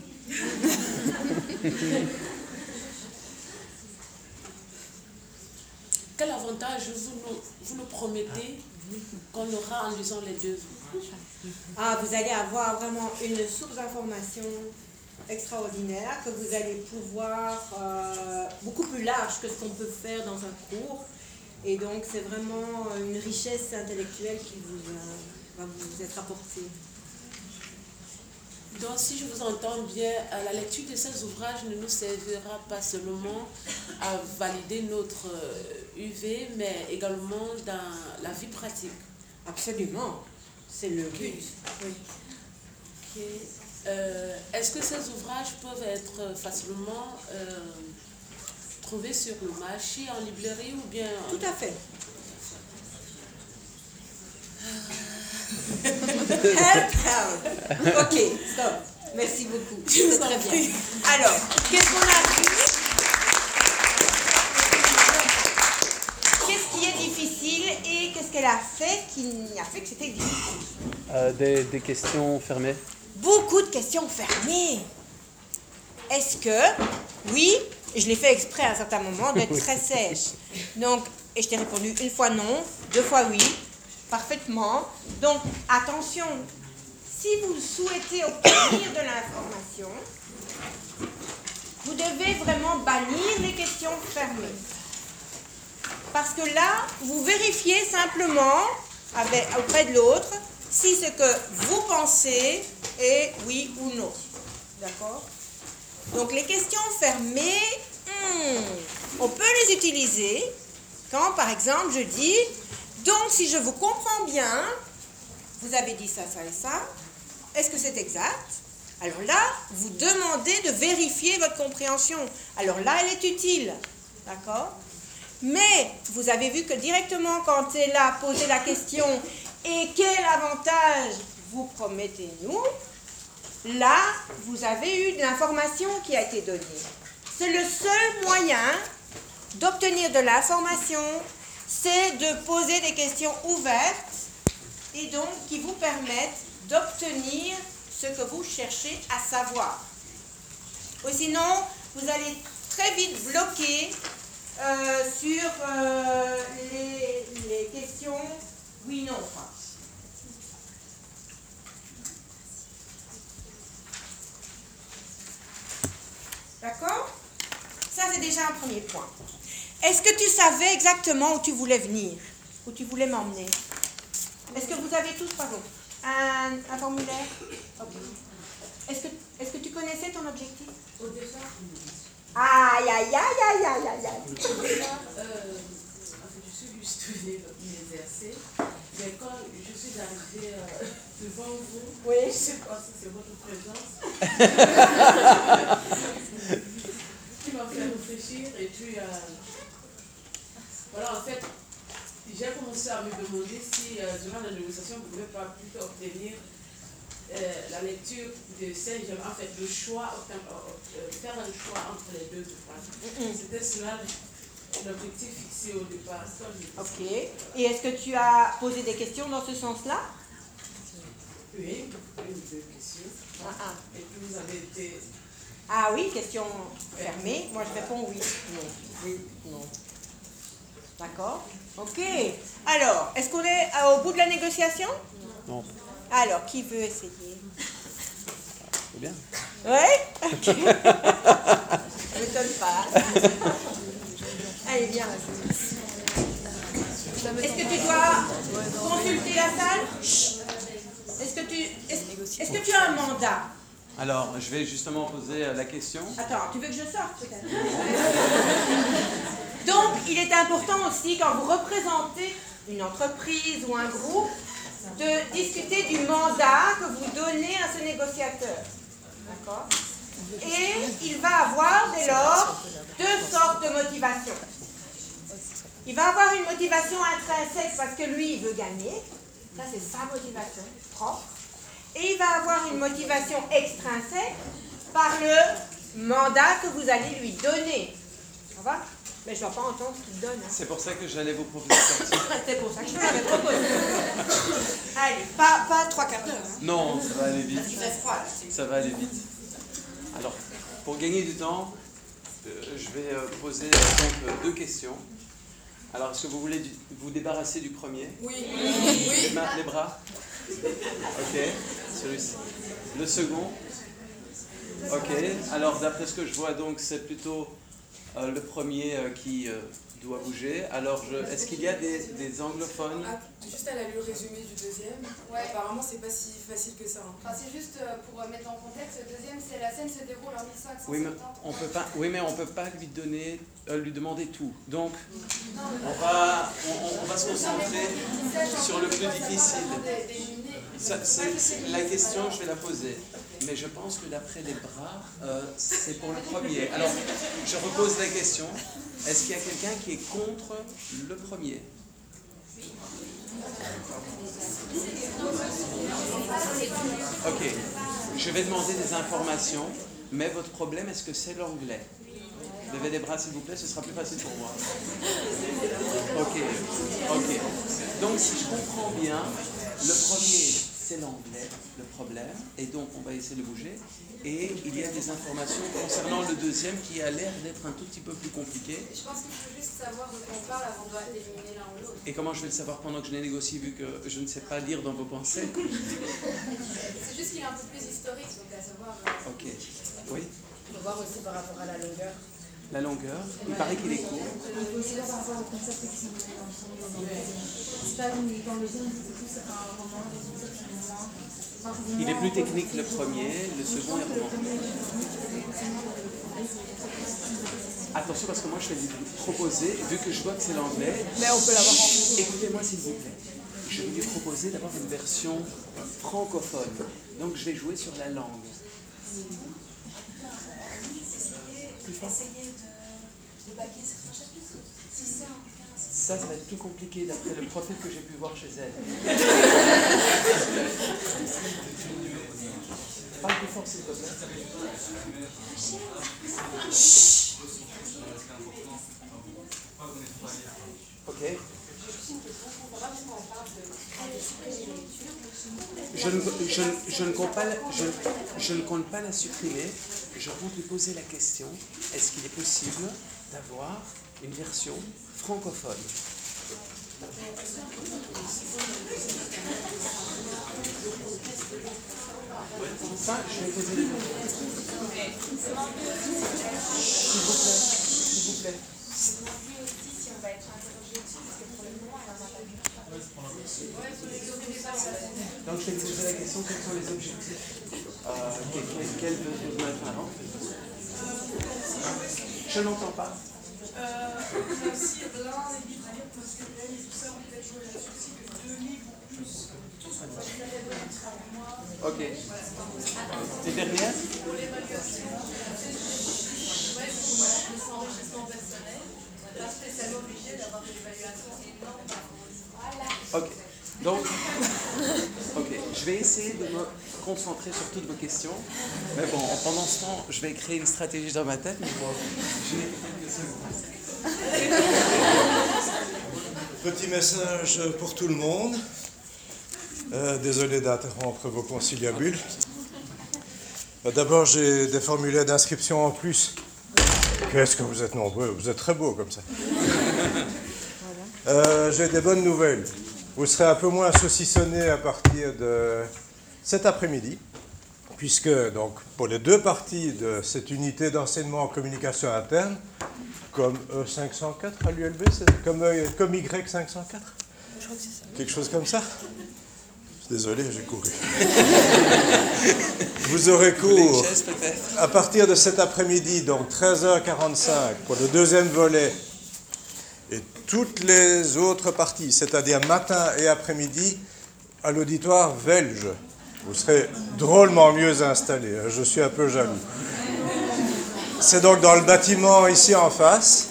Quel avantage vous nous, vous nous promettez qu'on aura en lisant les deux ouvrages? Ah, vous allez avoir vraiment une source d'information extraordinaire que vous allez pouvoir, euh, beaucoup plus large que ce qu'on peut faire dans un cours. Et donc, c'est vraiment une richesse intellectuelle qui vous, euh, va vous être apportée. Donc, si je vous entends bien, la lecture de ces ouvrages ne nous servira pas seulement à valider notre U V, mais également dans la vie pratique. Absolument. C'est le but. Oui. Ok. Euh, Est-ce que ces ouvrages peuvent être facilement euh, trouvés sur le marché, en librairie ou bien... Tout à fait. Hellbound. Ok, stop. Merci beaucoup. C'est très bien. Alors, qu'est-ce qu'on a vu? Qu'est-ce qui est difficile et qu'est-ce qu'elle a fait qui a fait que c'était difficile? Euh, des, des questions fermées. Beaucoup de questions fermées. Est-ce que, oui, je l'ai fait exprès à un certain moment d'être très sèche. Donc, et je t'ai répondu une fois non, deux fois oui, parfaitement. Donc, attention, si vous souhaitez obtenir de l'information, vous devez vraiment bannir les questions fermées. Parce que là, vous vérifiez simplement avec, auprès de l'autre si ce que vous pensez est oui ou non. D'accord? Donc les questions fermées, hmm, on peut les utiliser quand, par exemple, je dis, donc si je vous comprends bien, vous avez dit ça, ça et ça, est-ce que c'est exact? Alors là, vous demandez de vérifier votre compréhension. Alors là, elle est utile. D'accord? Mais vous avez vu que directement, quand elle a posé la question « Et quel avantage vous promettez-nous » là, vous avez eu de l'information qui a été donnée. C'est le seul moyen d'obtenir de l'information, c'est de poser des questions ouvertes et donc qui vous permettent d'obtenir ce que vous cherchez à savoir. Ou sinon, vous allez très vite bloquer euh, sur euh, les, les questions oui-non. D'accord? Ça, c'est déjà un premier point. Est-ce que tu savais exactement où tu voulais venir? Où tu voulais m'emmener? Est-ce que vous avez tous, pardon, un, un formulaire? Ok. Est-ce que, est-ce que tu connaissais ton objectif? Au départ, aïe, aïe, aïe, aïe, aïe, aïe, aïe. Au départ, euh, en fait, je suis du studio m'exercer, mais quand je suis arrivée euh, devant vous, oui. Je ne sais pas si c'est votre présence qui m'a fait réfléchir et puis, euh, voilà, en fait, j'ai commencé à me demander si, euh, durant la négociation, vous ne pouvez pas plutôt obtenir euh, la lecture de Saint-Germain, en fait, le choix, euh, faire le choix entre les deux. Mm-hmm. C'était cela l'objectif fixé au départ. Ok. Et est-ce que tu as posé des questions dans ce sens-là? Oui, une ou deux questions. Ah, ah. Et puis vous avez été... Ah oui, question fermée. Moi, je réponds oui. Non. Oui, non. D'accord. Ok. Alors, est-ce qu'on est au bout de la négociation? Non. Alors, qui veut essayer? C'est bien. Ouais? Ok. Ça ne m'étonne pas. Allez, viens. Est-ce que tu dois consulter la salle? Est-ce que tu, est-ce, est-ce que tu as un mandat? Alors, je vais justement poser la question. Attends, tu veux que je sorte peut-être? Donc, il est important aussi, quand vous représentez une entreprise ou un groupe, de discuter du mandat que vous donnez à ce négociateur. D'accord? Et il va avoir dès lors deux sortes de motivations. Il va avoir une motivation intrinsèque parce que lui, il veut gagner. Ça, c'est sa motivation propre. Et il va avoir une motivation extrinsèque par le mandat que vous allez lui donner. Ça va? Mais je ne dois pas entendre ce qu'il donne. Hein. C'est pour ça que j'allais vous proposer de sortir. C'est pour ça que je te l'avais proposé. Allez, pas, pas trois quarts d'heure. Hein. Non, ça va aller vite. Parce qu'il fait froid, là. Ça va aller vite. Alors, pour gagner du temps, euh, je vais euh, poser euh, donc, euh, deux questions. Alors, est-ce que vous voulez du, vous débarrasser du premier? Oui. Les mains, les bras? Ok. Celui-ci. Le second? Ok. Alors, d'après ce que je vois, donc, c'est plutôt euh, le premier euh, qui euh, doit bouger. Alors, je, est-ce qu'il y a des, des anglophones? Ah, juste elle a lu le résumé du deuxième. Ouais. Apparemment, c'est pas si facile que ça. Hein. Enfin, c'est juste euh, pour euh, mettre en contexte, le deuxième, c'est la scène se déroule en mille cinq cent Oui, mais soixante-dix. on peut pas. Oui, mais on peut pas lui donner, euh, lui demander tout. Donc, on va, on, on va se concentrer sur le plus difficile. Ça, c'est, c'est, la question, je vais la poser. Mais je pense que d'après les bras, euh, c'est pour le premier. Alors, je repose la question. Est-ce qu'il y a quelqu'un qui est contre le premier? Ok, je vais demander des informations, mais votre problème, est-ce que c'est l'anglais? Levez les bras s'il vous plaît, ce sera plus facile pour moi. Ok, ok. Donc si je comprends bien, le premier c'est l'anglais, le problème, et donc on va essayer de bouger. Et il y a des informations concernant le deuxième qui a l'air d'être un tout petit peu plus compliqué. Je pense qu'il faut juste savoir de quoi on parle avant d'éliminer l'un ou l'autre. Et comment je vais le savoir pendant que je les négocie vu que je ne sais pas lire dans vos pensées? C'est juste qu'il est un peu plus historique, donc à savoir. Euh... Ok, oui. Il faut voir aussi par rapport à la longueur. La longueur, il paraît qu'il est court. Il faut aussi voir par rapport au concept qui sont donnés dans le son. C'est pas dans le film, c'est plus un roman, des concepts qui sont moins. Il est plus technique le premier, le second est roman. Attention parce que moi je vais lui proposer, vu que je vois que c'est l'anglais, mais on peut l'avoir en... Écoutez-moi s'il vous plaît. Je vais lui proposer d'avoir une version francophone. Donc je vais jouer sur la langue. Essayer de, de baquer certains chapitres. Si c'est un bouquin, Ça, ça va être plus compliqué d'après le profil que j'ai pu voir chez elle. Parle plus fort s'il te plaît. Ok. Je ne, je, je, ne compte pas la, je, je ne compte pas la supprimer. Je compte lui poser la question, est-ce qu'il est possible d'avoir une version francophone? Ça, je vais poser les questions. S'il vous plaît, s'il vous plaît. Si on va être interrogé dessus, parce que pour le moment, elle en a pas vu. Donc je vais te poser la question, quels sont les objectifs euh, Quels veut vous mettre en avant? Je n'entends pas. Euh, il y a aussi l'un des livres parce que là, les tout ça, on peut jouer là-dessus aussi, que deux livres ou plus, tous sont pas moi. Ok. T'es derrière? Pour l'évaluation, ouais, pour enrichissement personnel, pas spécialement obligé d'avoir une évaluation énorme. Voilà. Ok. Donc, ok, je vais essayer de me concentrer sur toutes vos questions. Mais bon, pendant ce temps, je vais créer une stratégie dans ma tête. Mais bon, je n'ai que quelques secondes. Petit message pour tout le monde. Euh, désolé d'interrompre vos conciliabules. Euh, D'abord, j'ai des formulaires d'inscription en plus. Qu'est-ce que vous êtes nombreux, vous êtes très beaux comme ça. Euh, j'ai des bonnes nouvelles. Vous serez un peu moins saucissonnés à partir de cet après-midi, puisque donc, pour les deux parties de cette unité d'enseignement en communication interne, comme E cinq cent quatre à l'U L B, c'est comme, euh, comme Y cinq cent quatre, Je crois que c'est ça. quelque chose comme ça. Désolé, j'ai couru. Vous aurez cours à partir de cet après-midi, donc treize heures quarante-cinq, pour le deuxième volet. Et toutes les autres parties, c'est-à-dire matin et après-midi, à l'auditoire belge. Vous serez drôlement mieux installés. Je suis un peu jaloux. C'est donc dans le bâtiment ici en face.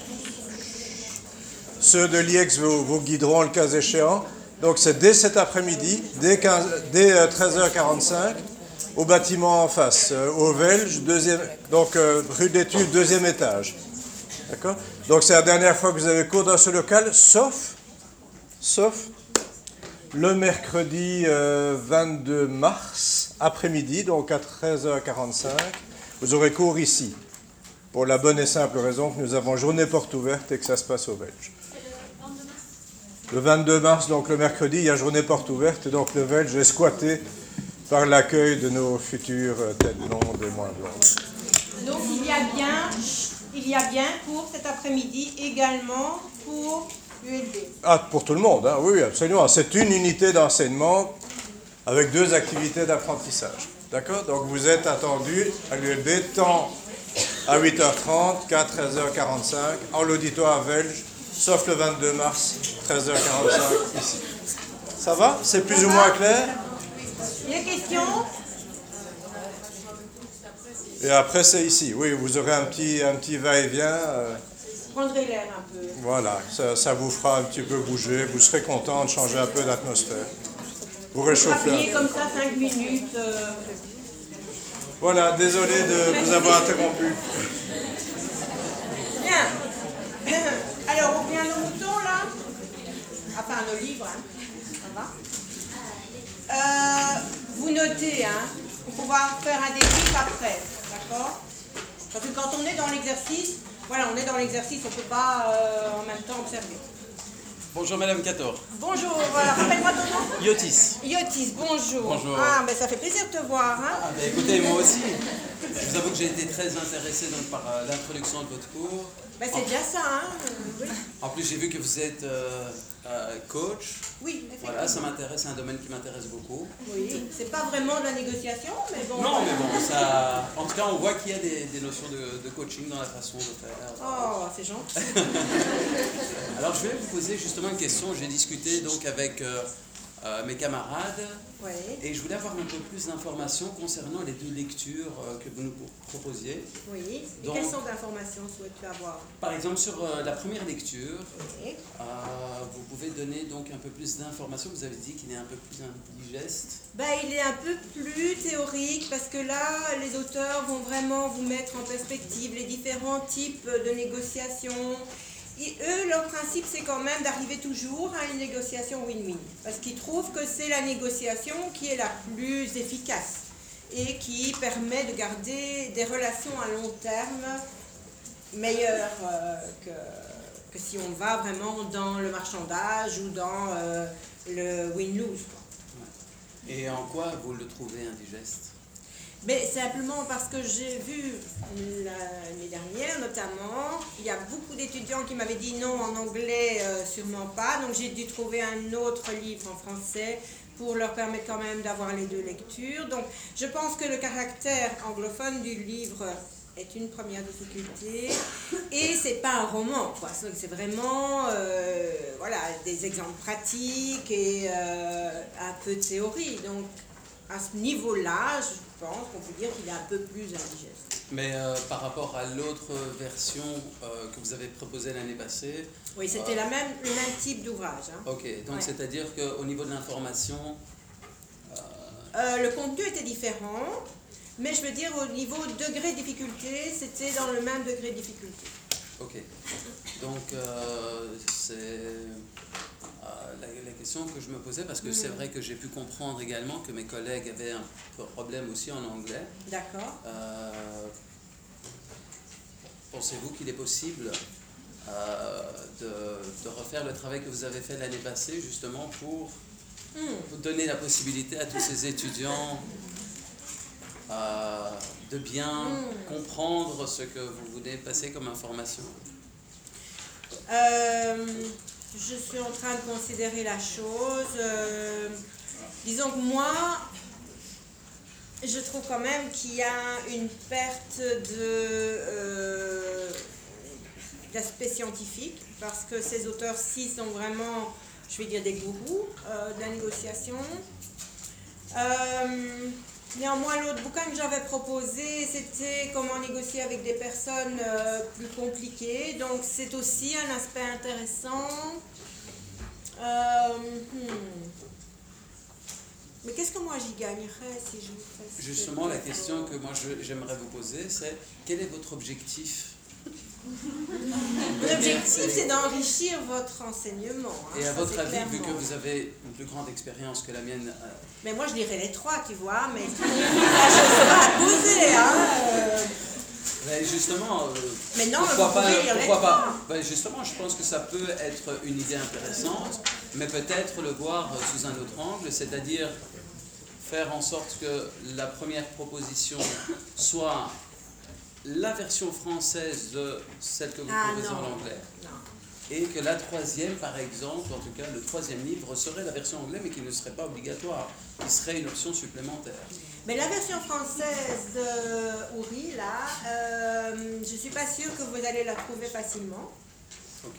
Ceux de l'I E X vous, vous guideront le cas échéant. Donc c'est dès cet après-midi, dès, dès treize heures quarante-cinq, au bâtiment en face, euh, au Belge, deuxième, donc euh, rue d'études, deuxième étage. D'accord? Donc c'est la dernière fois que vous avez cours dans ce local, sauf, sauf le mercredi euh, vingt-deux mars, après-midi, donc à treize heures quarante-cinq, vous aurez cours ici, pour la bonne et simple raison que nous avons journée porte ouverte et que ça se passe au Belge. Le vingt-deux mars, donc le mercredi, il y a journée porte ouverte, et donc le Belge est squatté par l'accueil de nos futures têtes blondes et moins blondes. Donc il y a bien, il y a bien pour cet après-midi également pour U L B. Ah, pour tout le monde, hein, oui, absolument. C'est une unité d'enseignement avec deux activités d'apprentissage. D'accord? Donc vous êtes attendus à l'U L B tant à huit heures trente qu'à treize heures quarante-cinq en l'auditoire belge, sauf le vingt-deux mars, treize heures quarante-cinq ici. Ça va? C'est plus ou moins clair? Il y a des questions? Et après, c'est ici. Oui, vous aurez un petit, un petit va-et-vient. Euh, prendrez l'air un peu. Voilà, ça, ça vous fera un petit peu bouger, vous serez content de changer un peu d'atmosphère. Vous réchauffez un peu. Comme ça, cinq minutes. Euh... Voilà, désolé de vous avoir interrompu. Bien. Alors, on vient nos moutons, là. Enfin, nos livres, hein. Ça va. Euh, vous notez, hein, pour pouvoir faire un débrief après. D'accord? Parce que quand on est dans l'exercice, voilà, on est dans l'exercice, on ne peut pas euh, en même temps observer. Bonjour Madame Cator. Bonjour, voilà, rappelle-moi ton nom. Yotis. Yotis, bonjour. Bonjour. Ah, ben ça fait plaisir de te voir. Hein. Ah, ben, écoutez, moi aussi. Je vous avoue que j'ai été très intéressé donc, par euh, l'introduction de votre cours. Ben, c'est en... déjà ça, hein. Oui. En plus, j'ai vu que vous êtes euh, euh, coach. Oui, effectivement. Voilà, ça m'intéresse, c'est un domaine qui m'intéresse beaucoup. Oui, c'est pas vraiment de la négociation, mais bon. Non, mais bon, ça. En tout cas, on voit qu'il y a des, des notions de, de coaching dans la façon de faire. Oh, c'est gentil. Alors, je vais vous poser justement une question. J'ai discuté donc avec euh, euh, mes camarades. Oui. Et je voulais avoir un peu plus d'informations concernant les deux lectures euh, que vous nous proposiez. Oui. Et donc, quelles sortes d'informations souhaites-tu avoir? Par exemple, sur euh, la première lecture, oui. euh, vous pouvez donner donc un peu plus d'informations. Vous avez dit qu'il est un peu plus indigeste. Ben, il est un peu plus théorique parce que là, les auteurs vont vraiment vous mettre en perspective les différents types de négociations. Et eux, leur principe, c'est quand même d'arriver toujours à une négociation win-win. Parce qu'ils trouvent que c'est la négociation qui est la plus efficace et qui permet de garder des relations à long terme meilleures euh, que, que si on va vraiment dans le marchandage ou dans euh, le win-lose. Ouais. Et en quoi vous le trouvez indigeste? Mais simplement parce que j'ai vu l'année dernière notamment, il y a beaucoup d'étudiants qui m'avaient dit non en anglais, euh, sûrement pas, donc j'ai dû trouver un autre livre en français pour leur permettre quand même d'avoir les deux lectures. Donc je pense que le caractère anglophone du livre est une première difficulté et c'est pas un roman, quoi. C'est vraiment euh, voilà, des exemples pratiques et euh, un peu de théorie. Donc à ce niveau-là, je pense qu'on peut dire qu'il est un peu plus indigeste. Mais euh, par rapport à l'autre version euh, que vous avez proposée l'année passée... Oui, c'était euh, la même, le même type d'ouvrage. Hein. Ok, donc ouais. c'est-à-dire qu'au niveau de l'information... Euh... Euh, le contenu était différent, mais je veux dire au niveau degré de difficulté, c'était dans le même degré de difficulté. Ok, donc euh, c'est... Euh, la, la question que je me posais, parce que mmh. c'est vrai que j'ai pu comprendre également que mes collègues avaient un problème aussi en anglais. D'accord. Euh, pensez-vous qu'il est possible euh, de, de refaire le travail que vous avez fait l'année passée, justement pour mmh. vous donner la possibilité à tous ces étudiants euh, de bien mmh. comprendre ce que vous voulez passer comme information? euh... Je suis en train de considérer la chose. Euh, disons que moi, je trouve quand même qu'il y a une perte de, euh, d'aspect scientifique, parce que ces auteurs-ci sont vraiment, je vais dire, des gourous euh, de la négociation. Euh, Néanmoins, l'autre bouquin que j'avais proposé, c'était comment négocier avec des personnes euh, plus compliquées. Donc, c'est aussi un aspect intéressant. Euh, hmm. Mais qu'est-ce que moi j'y gagnerais si je faisais... Justement, la question que moi j'aimerais vous poser, c'est quel est votre objectif? L'objectif, c'est d'enrichir votre enseignement. Hein, et à ça, votre avis, clairement. vu que vous avez une plus grande expérience que la mienne... Euh... Mais moi, je dirais les trois, tu vois, mais la chose sera à poser. Hein, euh... mais justement, euh, mais non, pourquoi vous pas, pouvez lire pourquoi les pas trois. ben Justement, je pense que ça peut être une idée intéressante, mais peut-être le voir sous un autre angle, c'est-à-dire faire en sorte que la première proposition soit la version française de celle que vous ah, proposez non. en anglais. Non. Et que la troisième, par exemple, en tout cas le troisième livre, serait la version anglaise, mais qui ne serait pas obligatoire, qui serait une option supplémentaire. Mais la version française de Oury, là, euh, je ne suis pas sûre que vous allez la trouver facilement. Ok.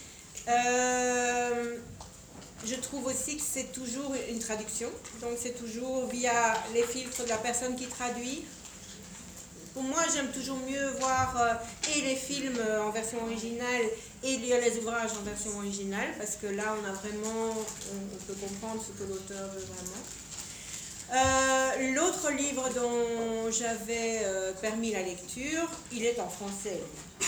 Euh, je trouve aussi que c'est toujours une traduction, donc c'est toujours via les filtres de la personne qui traduit. Pour moi, j'aime toujours mieux voir euh, et les films euh, en version originale et lire les ouvrages en version originale, parce que là, on a vraiment, on, on peut comprendre ce que l'auteur veut vraiment. Euh, L'autre livre dont j'avais euh, permis la lecture, il est en français.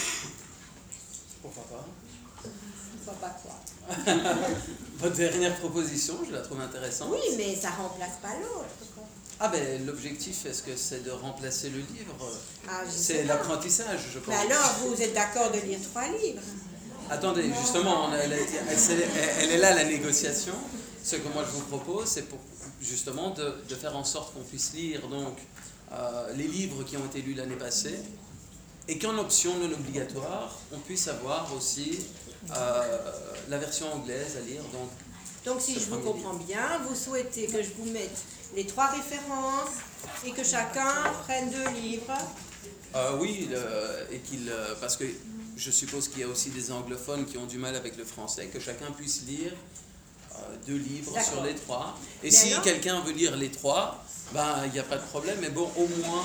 Pourquoi pas? Pourquoi pas quoi? Votre dernière proposition, je la trouve intéressante. Oui, mais ça remplace pas l'autre. Ah ben l'objectif, est-ce que c'est de remplacer le livre? Ah, je sais C'est pas. l'apprentissage, je pense. Mais alors, vous êtes d'accord de lire trois livres? Attendez, justement, on a- elle, est- elle- elle est là la négociation. Ce que moi je vous propose, c'est pour justement de, de faire en sorte qu'on puisse lire donc euh, les livres qui ont été lus l'année passée, et qu'en option non obligatoire, on puisse avoir aussi euh, la version anglaise à lire. Donc, Donc, si je vous comprends bien, vous souhaitez que je vous mette les trois références et que chacun prenne deux livres. Euh, oui, le- et qu'il, euh, parce que je suppose qu'il y a aussi des anglophones qui ont du mal avec le français, que chacun puisse lire euh, deux livres D'accord. sur les trois. Et Mais si alors quelqu'un veut lire les trois, ben il n'y a pas de problème, mais bon, au moins.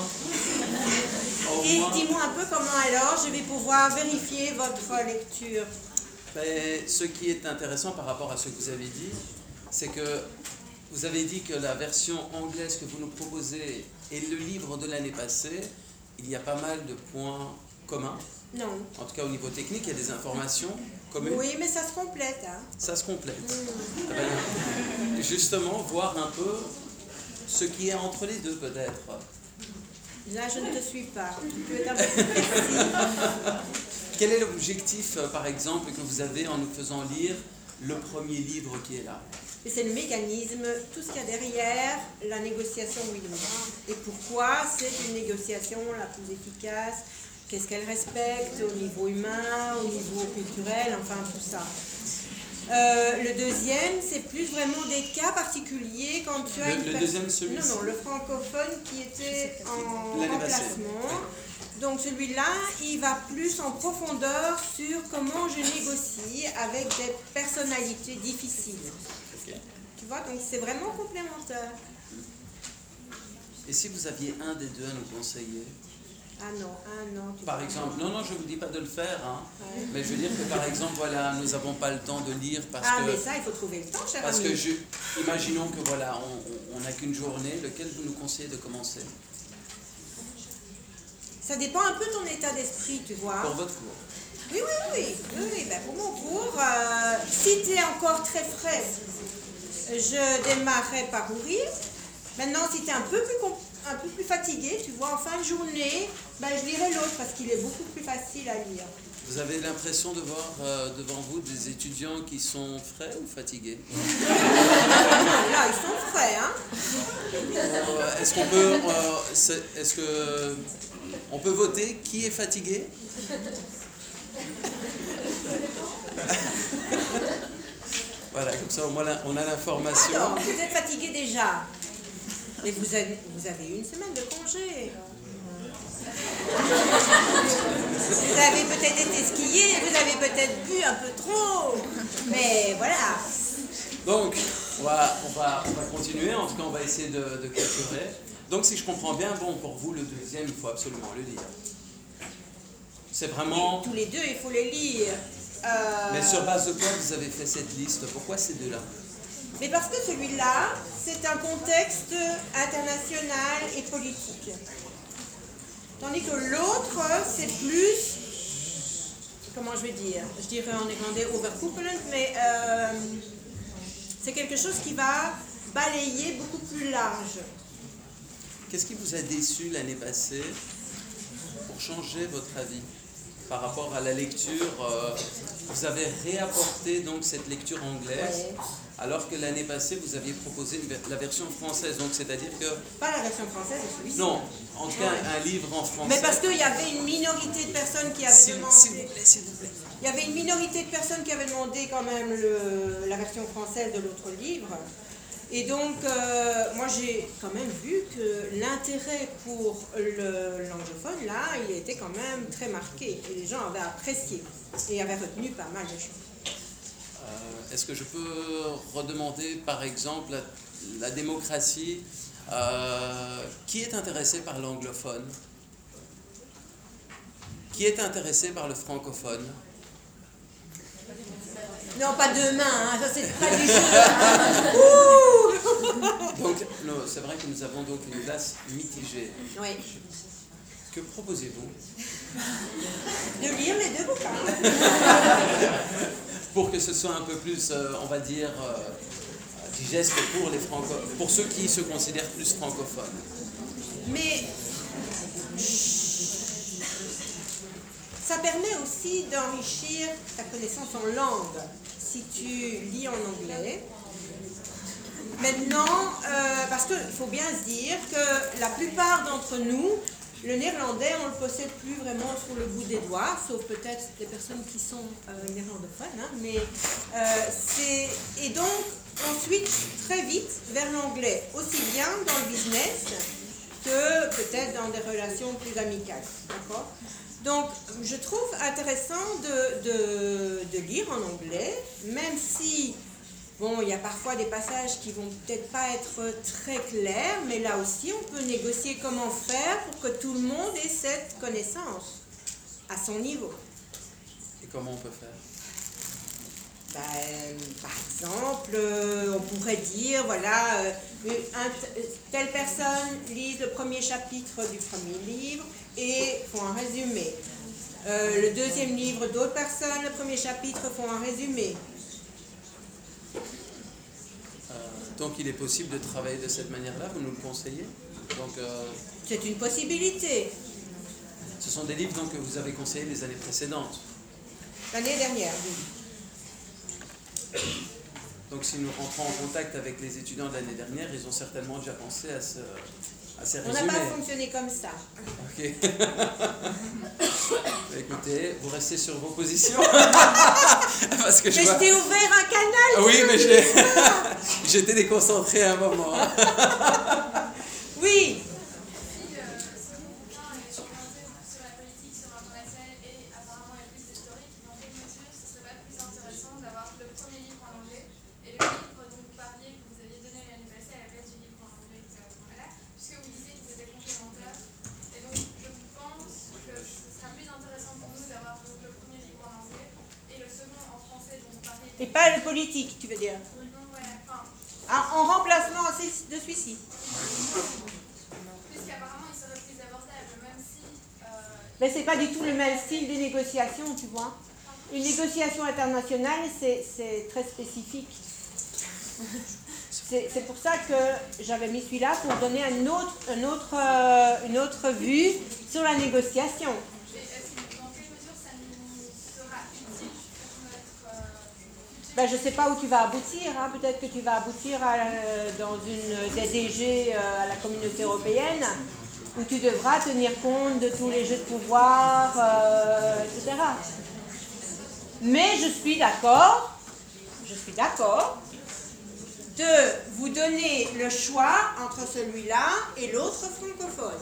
Au Et moins dis-moi un peu comment alors je vais pouvoir vérifier votre lecture. ben, ce qui est intéressant par rapport à ce que vous avez dit, c'est que vous avez dit que la version anglaise que vous nous proposez et le livre de l'année passée, il y a pas mal de points communs. Non. En tout cas, au niveau technique, il y a des informations communes. Oui, mais ça se complète. Hein. Ça se complète. Mm. Eh ben, justement, voir un peu ce qui est entre les deux, peut-être. Là, je ne te suis pas. Tu peux être un peu plus précis. Quel est l'objectif, euh, par exemple, que vous avez en nous faisant lire le premier livre qui est là? Et c'est le mécanisme, tout ce qu'il y a derrière la négociation Willow. Et pourquoi c'est une négociation la plus efficace? Qu'est-ce qu'elle respecte au niveau humain, au niveau culturel, enfin tout ça. Euh, le deuxième, c'est plus vraiment des cas particuliers quand tu as Le- une le pers- deuxième, celui-ci. Non, non, le francophone qui était en L'année passée. remplacement. Donc celui-là, il va plus en profondeur sur comment je négocie avec des personnalités difficiles. Ok. Tu vois, donc c'est vraiment complémentaire. Et si vous aviez un des deux à nous conseiller? Ah non, ah non. Tu Par vois. exemple, non, non, je ne vous dis pas de le faire, hein, Ouais. mais je veux dire que par exemple, voilà, nous n'avons pas le temps de lire parce Ah, que... mais ça, il faut trouver le temps, cher Parce ami. que, je, imaginons que voilà, on n'a qu'une journée, lequel vous nous conseillez de commencer? Ça dépend un peu de ton état d'esprit, tu vois. Pour votre cours. Oui, oui, oui. oui, oui, ben pour mon cours, euh, si tu es encore très frais, je démarrerai par ouvrir. Maintenant, si tu es un peu plus com- un peu plus fatigué, tu vois, en fin de journée, ben, je lirai l'autre parce qu'il est beaucoup plus facile à lire. Vous avez l'impression de voir euh, devant vous des étudiants qui sont frais ou fatigués? Là, ils sont frais, hein. Euh, Est-ce qu'on peut, euh, c'est- est-ce que on peut voter qui est fatigué? Voilà, comme ça au moins là, on a l'information. Alors, vous êtes fatigué déjà. Mais vous avez, vous avez eu une semaine de congé. Vous avez peut-être été skié, vous avez peut-être bu un peu trop. Mais voilà. Donc, on va, on, va, on va continuer, en tout cas on va essayer de, de capturer. Donc si je comprends bien, bon, pour vous le deuxième, il faut absolument le lire. C'est vraiment... Tous les deux, il faut les lire. Euh, Mais sur base de quoi vous avez fait cette liste? Pourquoi ces deux-là? Mais parce que celui-là, c'est un contexte international et politique. Tandis que l'autre, c'est plus, comment je vais dire, je dirais en néerlandais overkoepelend, mais euh, c'est quelque chose qui va balayer beaucoup plus large. Qu'est-ce qui vous a déçu l'année passée pour changer votre avis par rapport à la lecture? euh, Vous avez réapporté donc cette lecture anglaise, Ouais. alors que l'année passée vous aviez proposé une ver- la version française. Donc c'est-à-dire que Pas la version française de celui-ci. non, en tout cas un livre en français. Mais parce qu'il y avait une minorité de personnes qui avaient S'il- demandé. s'il vous plaît, s'il vous plaît. Il y avait une minorité de personnes qui avaient demandé quand même le- la version française de l'autre livre. Et donc, euh, moi j'ai quand même vu que l'intérêt pour le- l'anglophone, là, il était quand même très marqué. Et les gens avaient apprécié et avaient retenu pas mal de choses. Euh, Est-ce que je peux redemander, par exemple, la, la démocratie, euh, qui est intéressé par l'anglophone? Qui est intéressé par le francophone? Non, pas demain, hein, ça c'est pas du jeu. Hein. Ouh. Donc, c'est vrai que nous avons donc une classe mitigée. Oui. Que proposez-vous? De lire les deux bouquins. Pour que ce soit un peu plus, euh, on va dire, euh, digeste pour, les franco pour ceux qui se considèrent plus francophones. Mais ça permet aussi d'enrichir ta connaissance en langue. Si tu lis en anglais. Maintenant, euh, parce qu'il faut bien se dire que la plupart d'entre nous, le néerlandais, on ne le possède plus vraiment sur le bout des doigts, sauf peut-être des personnes qui sont euh, néerlandophones. Hein, mais euh, c'est et donc on switch très vite vers l'anglais, aussi bien dans le business que peut-être dans des relations plus amicales. D'accord ? Donc, je trouve intéressant de, de, de lire en anglais, même si, bon, il y a parfois des passages qui vont peut-être pas être très clairs, mais là aussi, on peut négocier comment faire pour que tout le monde ait cette connaissance à son niveau. Et comment on peut faire? Ben, par exemple, euh, on pourrait dire, voilà, euh, un, telle personne lise le premier chapitre du premier livre et font un résumé. Euh, le deuxième livre, d'autres personnes, le premier chapitre, font un résumé. Euh, donc il est possible de travailler de cette manière-là, vous nous le conseillez? Donc, euh, c'est une possibilité. Ce sont des livres donc, que vous avez conseillés les années précédentes? L'année dernière, oui. Donc si nous rentrons en contact avec les étudiants de l'année dernière, ils ont certainement déjà pensé à, ce, à ces On résumés. n'a pas fonctionné comme ça. Ok. Écoutez, vous restez sur vos positions. Parce que je mais vois... je t'ai ouvert un canal. Oui, mais j'ai... j'étais déconcentré à un moment. Oui. Et pas le politique, tu veux dire? Ah, en remplacement de celui-ci. Puisqu'apparemment, il serait plus abordable, même si... Euh, Mais c'est pas du tout le même style de négociation, tu vois. Une négociation internationale, c'est très spécifique. C'est pour ça que j'avais mis celui-là pour donner un autre, un autre, euh, une autre vue sur la négociation. Ben, je ne sais pas où tu vas aboutir. Hein. Peut-être que tu vas aboutir à, euh, dans une des D G euh, à la communauté européenne, où tu devras tenir compte de tous les jeux de pouvoir, euh, et cetera. Mais je suis d'accord, je suis d'accord de vous donner le choix entre celui-là et l'autre francophone.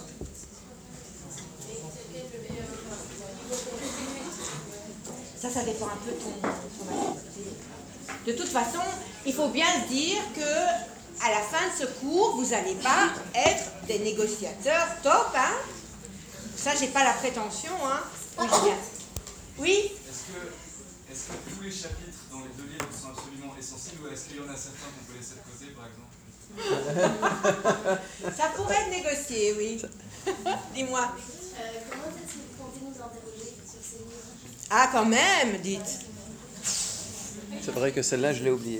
Ça, ça dépend un peu de ton, ton activité. De toute façon, il faut bien se dire que à la fin de ce cours, vous n'allez pas être des négociateurs top, hein. Ça, j'ai pas la prétention, hein. Oui, Julien. Oui. Est-ce que, est-ce que tous les chapitres dans les deux livres sont absolument essentiels ou est-ce qu'il y en a certains qu'on peut laisser de côté, par exemple? Ça pourrait être négocié, oui. Dis-moi. Euh, comment est-ce que vous comptez nous interroger sur ces livres? Ah, quand même, dites. C'est vrai que celle-là, je l'ai oubliée.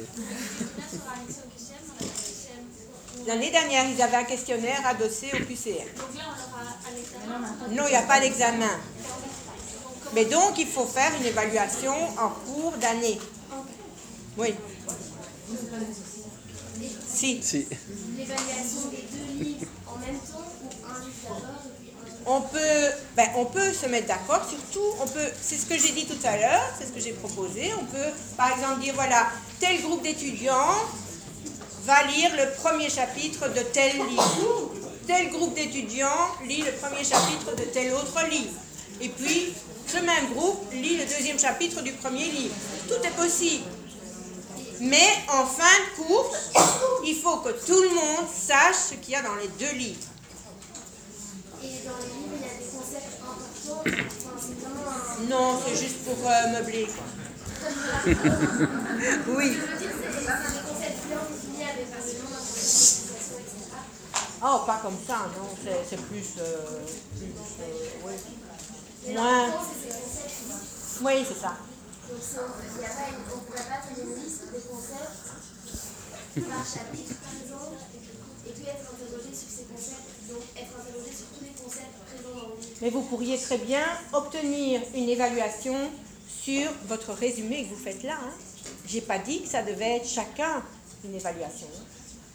L'année dernière, ils avaient un questionnaire adossé au Q C M. Donc là, on aura un examen. Non, il n'y a pas d'examen. Mais donc, il faut faire une évaluation en cours d'année. Oui. Si. Si. L'évaluation des deux livres en même temps ou un livre d'abord et puis un On peut, ben, on peut se mettre d'accord, surtout, on peut, c'est ce que j'ai dit tout à l'heure, c'est ce que j'ai proposé, on peut par exemple dire, voilà, tel groupe d'étudiants va lire le premier chapitre de tel livre, tel groupe d'étudiants lit le premier chapitre de tel autre livre, et puis ce même groupe lit le deuxième chapitre du premier livre. Tout est possible. Mais en fin de course, il faut que tout le monde sache ce qu'il y a dans les deux livres. Et dans les livres, il y a des concepts importants, enfin, c'est bien Non, c'est juste pour euh, meubler. Quoi. Oui. Oh, pas comme ça, non, c'est plus... Euh, plus euh, oui. Moins... Oui, c'est ça. Donc, on ne pourrait pas faire une liste des concepts par chapitre, par exemple, et puis être interrogé sur ces concepts, donc être interrogé sur tous les concepts présents dans le livre. Mais vous pourriez très bien obtenir une évaluation sur votre résumé que vous faites là. Hein. Je n'ai pas dit que ça devait être chacun une évaluation. Hein.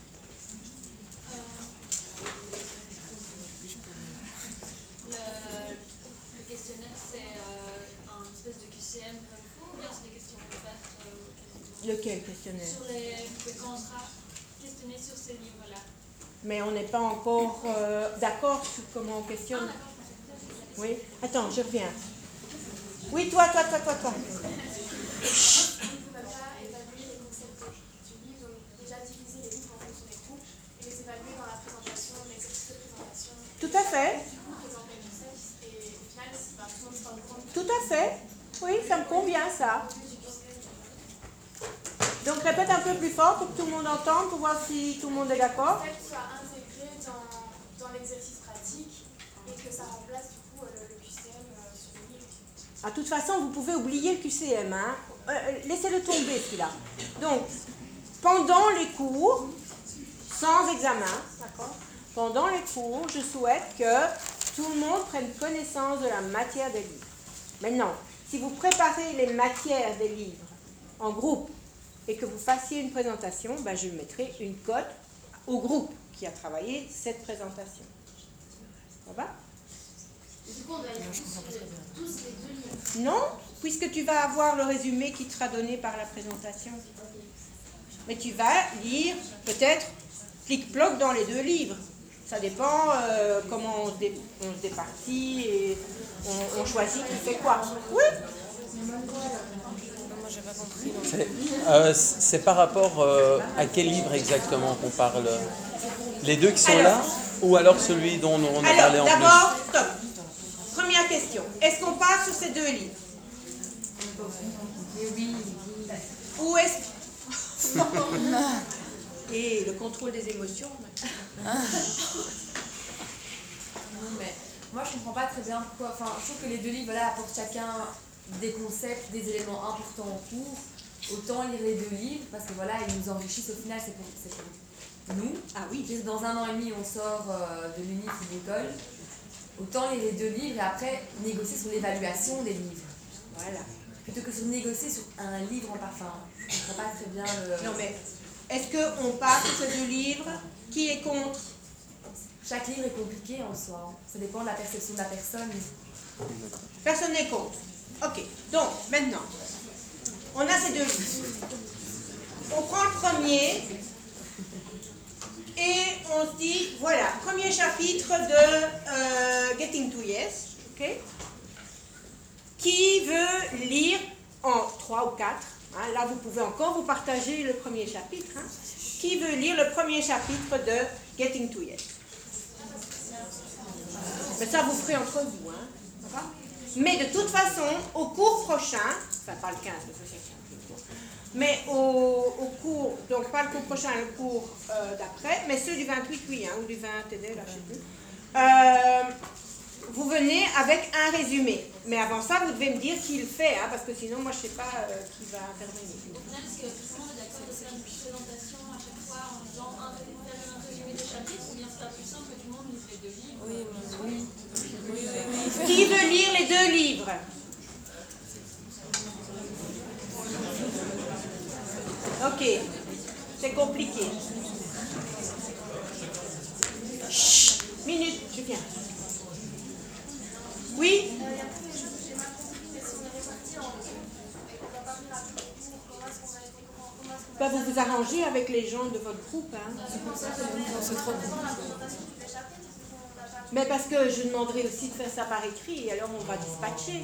Le, le questionnaire, c'est euh, un espèce de Q C M comme vous, ou bien c'est des questions ouvertes euh, Lequel questionnaire? Sur les, quand on sera questionné sur ces livres-là. Mais on n'est pas encore euh, d'accord sur comment on questionne. Ah, oui. Attends, je reviens. Oui, toi, toi, toi, toi, toi. On ne peut pas évaluer les concepts du livre, donc déjà diviser les livres en fonction des groupes et les évaluer dans la présentation, l'exercice de présentation. Tout à fait. Présenter le concept et au final, bah, tout le monde se rend compte. Tout à fait. Oui, ça me convient, ça. Donc, répète un peu plus fort pour que tout le monde entende, pour voir si tout le monde est d'accord. Le concept soit intégré dans, dans l'exercice pratique et que ça remplace du coup le, le Q C M euh, sur le livre. De toute façon, vous pouvez oublier le Q C M. Hein. Euh, laissez-le tomber, celui-là. Donc, pendant les cours, sans examen, d'accord, pendant les cours, je souhaite que tout le monde prenne connaissance de la matière des livres. Maintenant, si vous préparez les matières des livres en groupe et que vous fassiez une présentation, ben je mettrai une cote au groupe qui a travaillé cette présentation. Ça va ? Du coup, on doit lire tous les deux livres. Non, puisque tu vas avoir le résumé qui te sera donné par la présentation. Mais tu vas lire peut-être plic-ploc dans les deux livres. Ça dépend euh, comment on se, dé, on se départit et on, on choisit qui fait quoi. Oui. J'ai pas compris. C'est euh, c'est par rapport euh, à quel livre exactement qu'on parle? Les deux qui sont alors, là ou alors celui dont on a alors, parlé en plus? d'abord, stop. Première question. Est-ce qu'on part sur ces deux livres? Oui. Ou est-ce... Et le contrôle des émotions. Non, mais moi je comprends pas très bien pourquoi. Enfin, je trouve que les deux livres voilà, apportent chacun des concepts, des éléments importants en cours. Autant lire les deux livres parce que voilà, ils nous enrichissent au final, c'est pour, c'est pour nous. Ah oui. Dans un an et demi, on sort euh, de l'uni ou de l'école. Autant lire les deux livres et après négocier sur l'évaluation des livres. Voilà. Plutôt que sur négocier sur un livre en parfum. Je ne comprends pas très bien le... Non mais, est-ce qu'on part sur ces deux livres? Qui est contre? Chaque livre est compliqué en soi. Ça dépend de la perception de la personne. Personne n'est contre. Ok, donc maintenant, on a ces deux livres. On prend le premier et on se dit, voilà, premier chapitre de euh, Getting to Yes, ok? Qui veut lire en trois ou quatre, hein, là vous pouvez encore vous partager le premier chapitre, hein, qui veut lire le premier chapitre de Getting to Yes? Mais ça vous ferez entre vous, hein, d'accord? Mais de toute façon, au cours prochain, enfin pas le quinze, parce que c'est un cours, mais au, au cours, donc pas le cours prochain, le cours euh, d'après, mais ceux du vingt-huit, oui, hein, ou du vingt, là, je ne sais plus, euh, vous venez avec un résumé. Mais avant ça, vous devez me dire qui le fait, hein, parce que sinon, moi, je ne sais pas euh, qui va intervenir. Au final, est-ce que tout le monde est d'accord de faire une présentation à chaque fois en disant un, faire un résumé des chapitres, ou bien c'est pas plus simple que tout le monde lise les deux livres? Oui, oui. Oui, oui, oui. Qui veut lire les deux livres? Ok, c'est compliqué. Chut, minute, je viens. Oui? Ben, vous vous arrangez avec les gens de votre groupe. Hein. C'est trop bon. Mais parce que je demanderai aussi de faire ça par écrit, et alors on va dispatcher.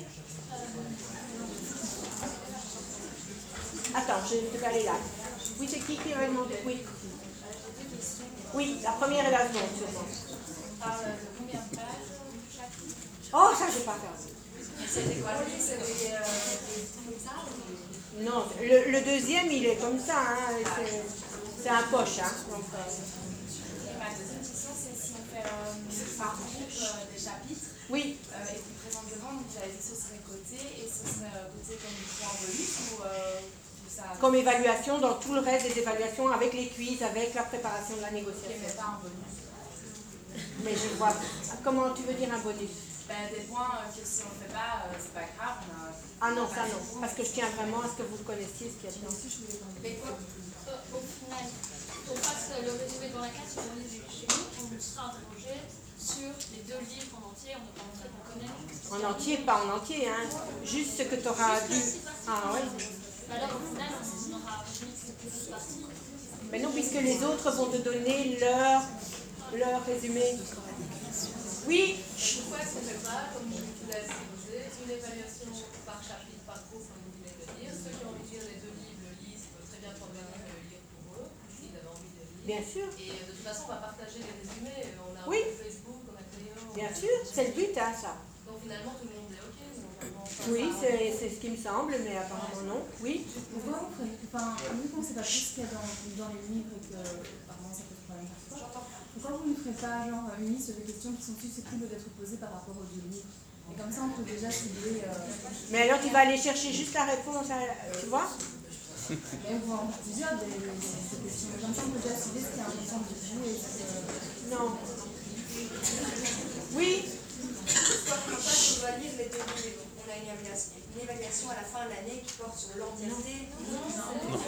Attends, je vais aller là. Oui, c'est qui qui avait demandé? Oui. Oui, la première et la seconde, sûrement. Oh, ça, je ne vais pas faire. C'était quoi? C'était des comme ça? Non, le, le deuxième, il est comme ça, hein, c'est- c'est un poche. Hein, donc, euh, Et ma deuxième question, c'est si on fait euh, par groupe euh, des chapitres. Oui. Euh, et qu'on présente devant, donc j'avais dit que ce serait coté, et ce serait euh, coté comme du point bonus ou, euh, ou ça. Comme évaluation dans tout le reste des évaluations, avec les quiz, avec la préparation de la négociation. Mais pas un bonus. Mais je vois. Comment tu veux dire un bonus? Ben, des points euh, que si on ne fait pas, euh, c'est pas grave. On a... Ah non, ça non. Parce que je tiens vraiment à ce que vous connaissiez ce qu'il y a dedans. Mais quoi, euh, au final, qu'on fasse le résumé dans la classe, si on lit chez nous, on sera interrogé sur les deux livres en entier, on ne peut pas montrer qu'on connaît. En entier, pas en entier, hein. Juste ce que tu auras dû. Ah oui. Alors au final, on aura mis cette partie. Mais non, puisque les autres vont te donner leur, leur résumé. Oui. Pourquoi est-ce qu'on ne fait pas, comme tu l'as exposé, une évaluation par chapitre, par groupe, comme vous venez de le dire? Ceux qui ont envie de lire les deux livres le lisent, peuvent très bien programmer le lire pour eux, s'ils avaient envie de le lire. Bien sûr. Et de toute façon, on va partager les résumés. On a Oui. un groupe Facebook, on a Théo. Bien sûr, c'est le but, hein, ça. Donc finalement, tout le monde est OK. Oui, c'est c'est ce qui me semble, mais apparemment non. Oui. Pourquoi vous ferez, enfin, vu qu'on ne sait pas tout ce qu'il y a dans, dans les livres et que apparemment ça pose problème parfois, pourquoi vous ne ferez pas genre une liste de questions qui sont susceptibles d'être posées par rapport aux deux livres? Et comme ça, on peut déjà cibler. Euh... Mais alors tu vas aller chercher juste la réponse, à, tu vois? Mais on voit en plusieurs des, des, des questions. Comme ça, on peut déjà cibler ce qui est important de vous et ce que... Non. Oui. Comme ça, on doit lire les deux livres. On a une évaluation, une évaluation à la fin de l'année qui porte sur l'entièreté. Non.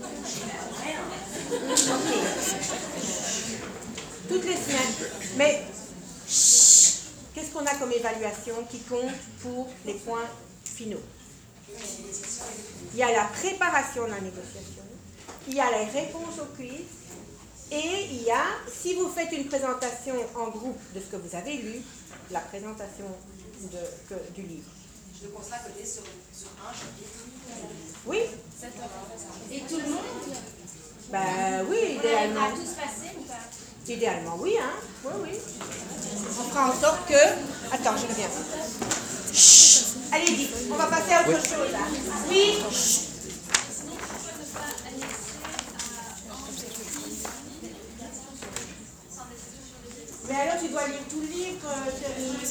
Toutes les semaines. Mais qu'est-ce qu'on a comme évaluation qui compte pour les points finaux? Il y a la préparation de la négociation, il y a les réponses au quiz, et il y a, si vous faites une présentation en groupe de ce que vous avez lu, la présentation de, que, du livre. Je le constate coté sur, sur un chapitre. Oui. Et tout le monde? Ben oui, idéalement. On va tous passer ou pas? Idéalement, oui, hein. Oui, oui. On fera en sorte que... Attends, je reviens. Chut. Allez, dis, on va passer à autre Oui. chose, là. Oui. Mais alors, tu dois lire tout le livre, Thierry.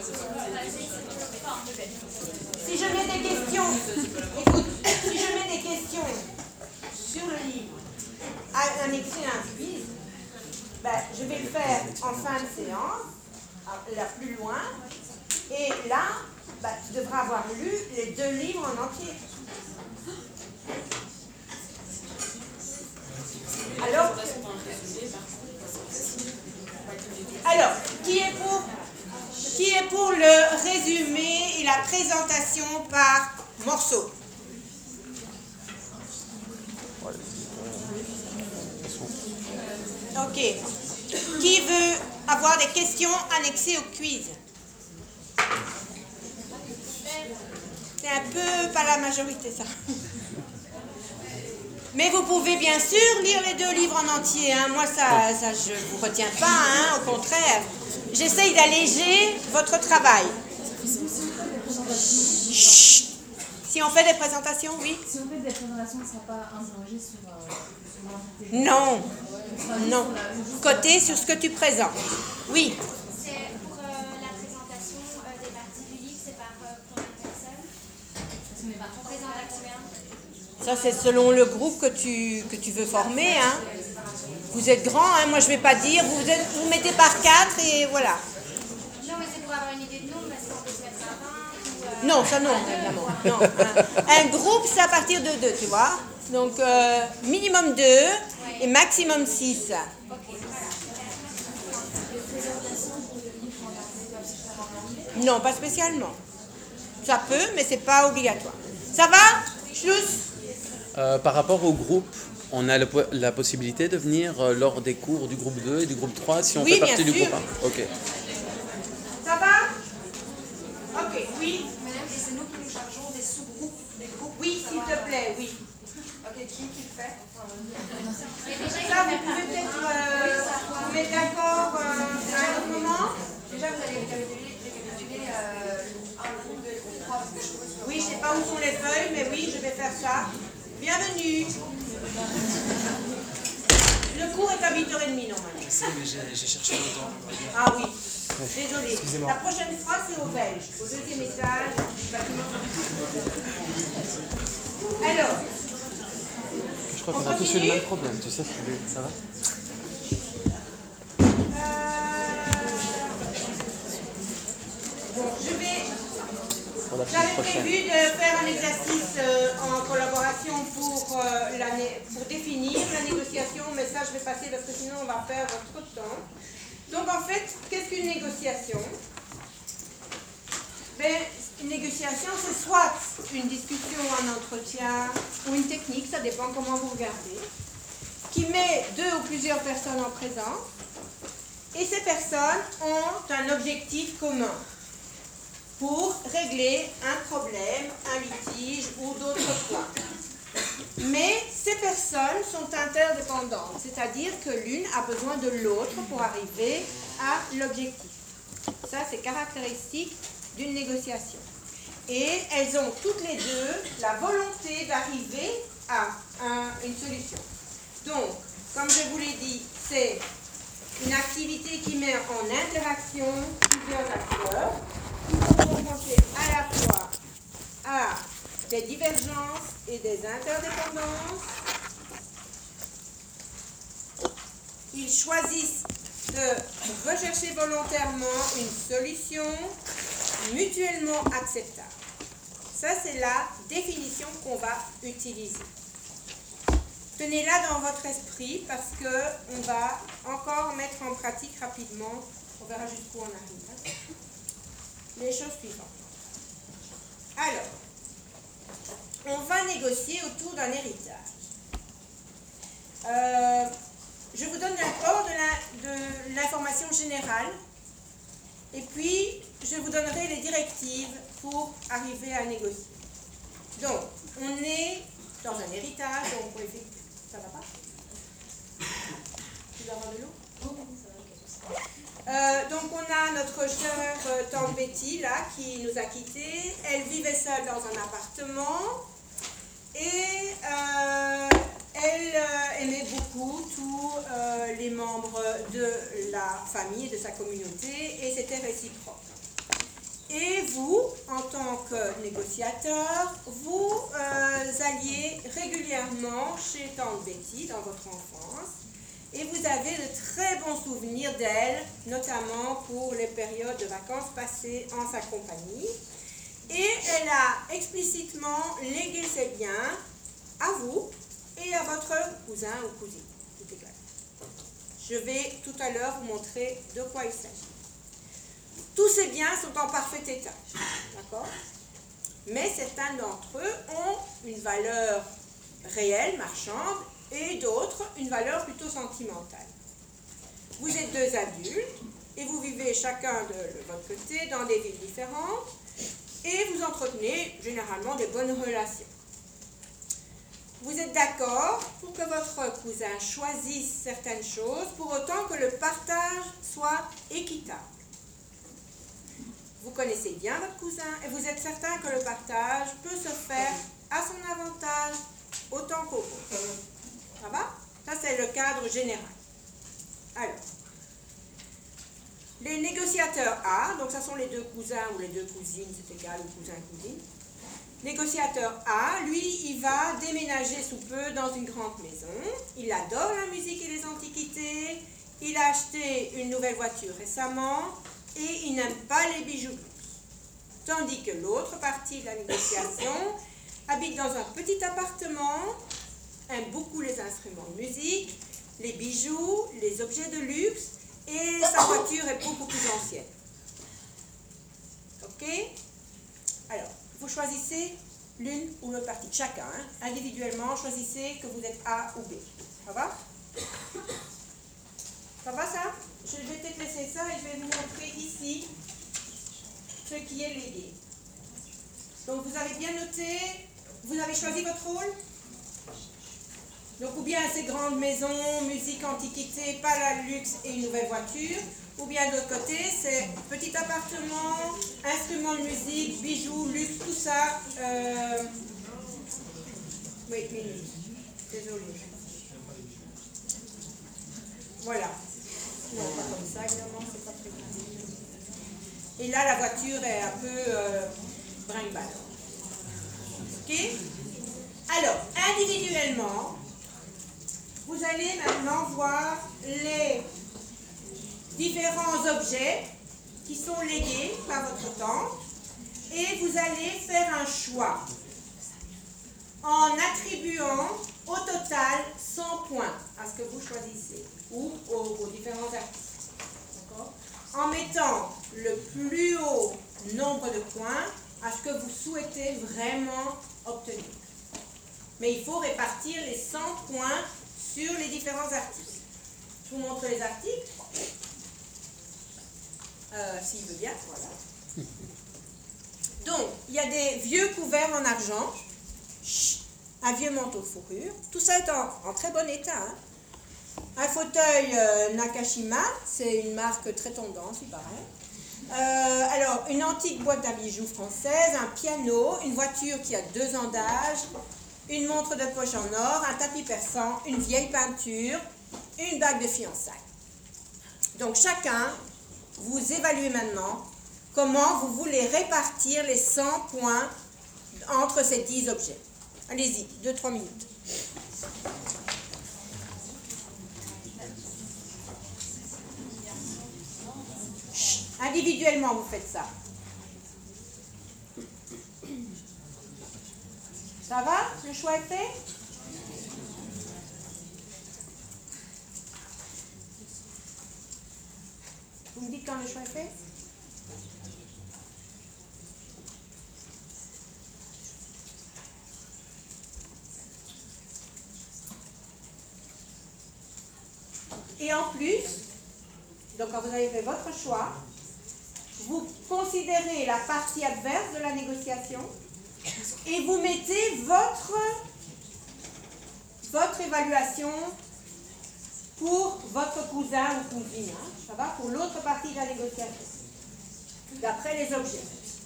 Si je mets des questions, écoute, si je mets des questions sur le livre, à annexer un quiz, ben, je vais le faire en fin de séance, là plus loin, et là, ben, tu devras avoir lu les deux livres en entier. Alors, alors qui est pour, qui est pour le résumé et la présentation par morceau? Ok. Qui veut avoir des questions annexées au quiz? C'est un peu pas la majorité, ça. Mais vous pouvez bien sûr lire les deux livres en entier. Hein. Moi, ça, ça je ne vous retiens pas, hein. Au contraire. J'essaye d'alléger votre travail. Chut. Si on fait des présentations, oui. Si on fait des présentations, ce ne sera pas interrogé sur, euh, sur l'entité. Non. Non. Côté sur ce que tu présentes. Oui. C'est pour euh, la présentation euh, des parties du livre, c'est par euh, combien de personnes? On présente à combien? Ça, c'est selon le groupe que tu, que tu veux former. Hein. Vous êtes grand, hein. Moi je ne vais pas dire, vous, êtes, vous mettez par quatre et voilà. Non, mais c'est pour avoir une idée de nombre, est-ce qu'on peut se mettre à vingt ou, euh... Non, ça non, évidemment. Non, un, un groupe, c'est à partir de deux, tu vois. Donc, euh, minimum deux et maximum six. Non, pas spécialement. Ça peut, mais c'est pas obligatoire. Ça va, Schluss? Euh, par rapport au groupe, on a le po- la possibilité de venir euh, lors des cours du groupe deux et du groupe trois si on Oui, fait partie bien du sûr. groupe un. Ok. Ça va? Ok, oui. Madame, et c'est nous qui nous chargeons des sous-groupes, des groupes. Oui, s'il te plaît, oui. Ok, qui, qui le fait? Ça, vous pouvez peut-être euh, vous mettre d'accord euh, à un autre moment. Déjà, vous allez récapituler, récapituler euh, un groupe, deux groupes. pas où sont les feuilles, mais oui, je vais faire ça. Bienvenue. Le cours est à huit heures trente normalement. Je sais, mais j'ai j'ai cherché longtemps. Ah oui, désolé. Excusez-moi. La prochaine fois, c'est au belge, au deuxième étage du bâtiment. Alors, Je crois qu'on a tous eu le même problème, tu sais, ça va? bon, je vais... Pour la semaine J'avais prochaine. prévu de faire un exercice euh, en collaboration pour, euh, la né- pour définir la négociation, mais ça je vais passer parce que sinon on va perdre trop de temps. Donc en fait, qu'est-ce qu'une négociation? Ben, une négociation, c'est soit une discussion, un entretien ou une technique, ça dépend comment vous regardez, qui met deux ou plusieurs personnes en présence, et ces personnes ont un objectif commun pour régler un problème, un litige ou d'autres points. Mais ces personnes sont interdépendantes, c'est-à-dire que l'une a besoin de l'autre pour arriver à l'objectif. Ça, c'est caractéristique d'une négociation. Et elles ont toutes les deux la volonté d'arriver à un- une solution. Donc, comme je vous l'ai dit, c'est une activité qui met en interaction plusieurs acteurs qui sont confrontés à la fois à des divergences et des interdépendances. Ils choisissent de rechercher volontairement une solution mutuellement acceptable. Ça, c'est la définition qu'on va utiliser. Tenez-la dans votre esprit parce qu'on va encore mettre en pratique rapidement. On verra jusqu'où on arrive. Hein. Les choses suivantes. Alors, on va négocier autour d'un héritage. Euh, je vous donne d'abord de la- de l'information générale et puis je vous donnerai les directives pour arriver à négocier. Donc, on est dans un héritage, donc on peut effectuer. Ça va pas? Tu dois avoir de l'eau? Euh, donc on a notre chère euh, tante Betty là qui nous a quittés. Elle vivait seule dans un appartement et euh, elle euh, aimait beaucoup tous euh, les membres de la famille, de sa communauté et c'était réciproque. Et vous, en tant que négociateur, vous euh, alliez régulièrement chez tante Betty dans votre enfance. Et vous avez de très bons souvenirs d'elle, notamment pour les périodes de vacances passées en sa compagnie. Et elle a explicitement légué ses biens à vous et à votre cousin ou cousine. Tout égal. Je vais tout à l'heure vous montrer de quoi il s'agit. Tous ces biens sont en parfait état, d'accord? Mais certains d'entre eux ont une valeur réelle, marchande, et d'autres une valeur plutôt sentimentale. Vous êtes deux adultes et vous vivez chacun de votre côté dans des villes différentes et vous entretenez généralement des bonnes relations. Vous êtes d'accord pour que votre cousin choisisse certaines choses pour autant que le partage soit équitable. Vous connaissez bien votre cousin et vous êtes certain que le partage peut se faire à son avantage autant qu'au vôtre. Ça va? Ça, c'est le cadre général. Alors, les négociateurs A, donc ça sont les deux cousins ou les deux cousines, c'est égal, ou cousin-cousine. Négociateur A, lui, il va déménager sous peu dans une grande maison. Il adore la musique et les antiquités. Il a acheté une nouvelle voiture récemment et il n'aime pas les bijoux luxe. Tandis que l'autre partie de la négociation habite dans un petit appartement, aime beaucoup les instruments de musique, les bijoux, les objets de luxe et sa voiture est beaucoup plus ancienne. Ok? Alors, vous choisissez l'une ou l'autre partie, chacun, hein, individuellement, choisissez que vous êtes A ou B. Ça va? Ça va ça? Je vais peut-être laisser ça et je vais vous montrer ici ce qui est légué. Donc vous avez bien noté, vous avez choisi votre rôle? Donc ou bien ces grandes maisons, musique, antiquité, pas la luxe et une nouvelle voiture, ou bien de l'autre côté, c'est petit appartement, instruments de musique, bijoux, luxe, tout ça... Euh... Oui, minute. Désolée. Voilà. Non, pas comme ça, évidemment, c'est pas très bien. Et là, la voiture est un peu euh, brinque-balle. Ok? Alors, individuellement, vous allez maintenant voir les différents objets qui sont légués par votre tante et vous allez faire un choix en attribuant au total cent points à ce que vous choisissez ou aux, aux différents artistes. D'accord? En mettant le plus haut nombre de points à ce que vous souhaitez vraiment obtenir. Mais il faut répartir les cent points sur les différents articles. Je vous montre les articles. Euh, S'il veut bien, voilà. Donc, il y a des vieux couverts en argent, un vieux manteau de fourrure. Tout ça est en, en très bon état. Hein. Un fauteuil euh, Nakashima, c'est une marque très tendance, il paraît. Euh, alors, une antique boîte à bijoux française, un piano, une voiture qui a deux ans d'âge, une montre de poche en or, un tapis persan, une vieille peinture, une bague de fiançailles. Donc chacun, vous évaluez maintenant comment vous voulez répartir les cent points entre ces dix objets. Allez-y, deux trois minutes. Chut, individuellement, vous faites ça. Ça va? Le choix est fait? Vous me dites quand le choix est fait? Et en plus, donc quand vous avez fait votre choix, vous considérez la partie adverse de la négociation et vous mettez votre, votre évaluation pour votre cousin ou cousine, hein, ça va, pour l'autre partie de la négociation, d'après les objets.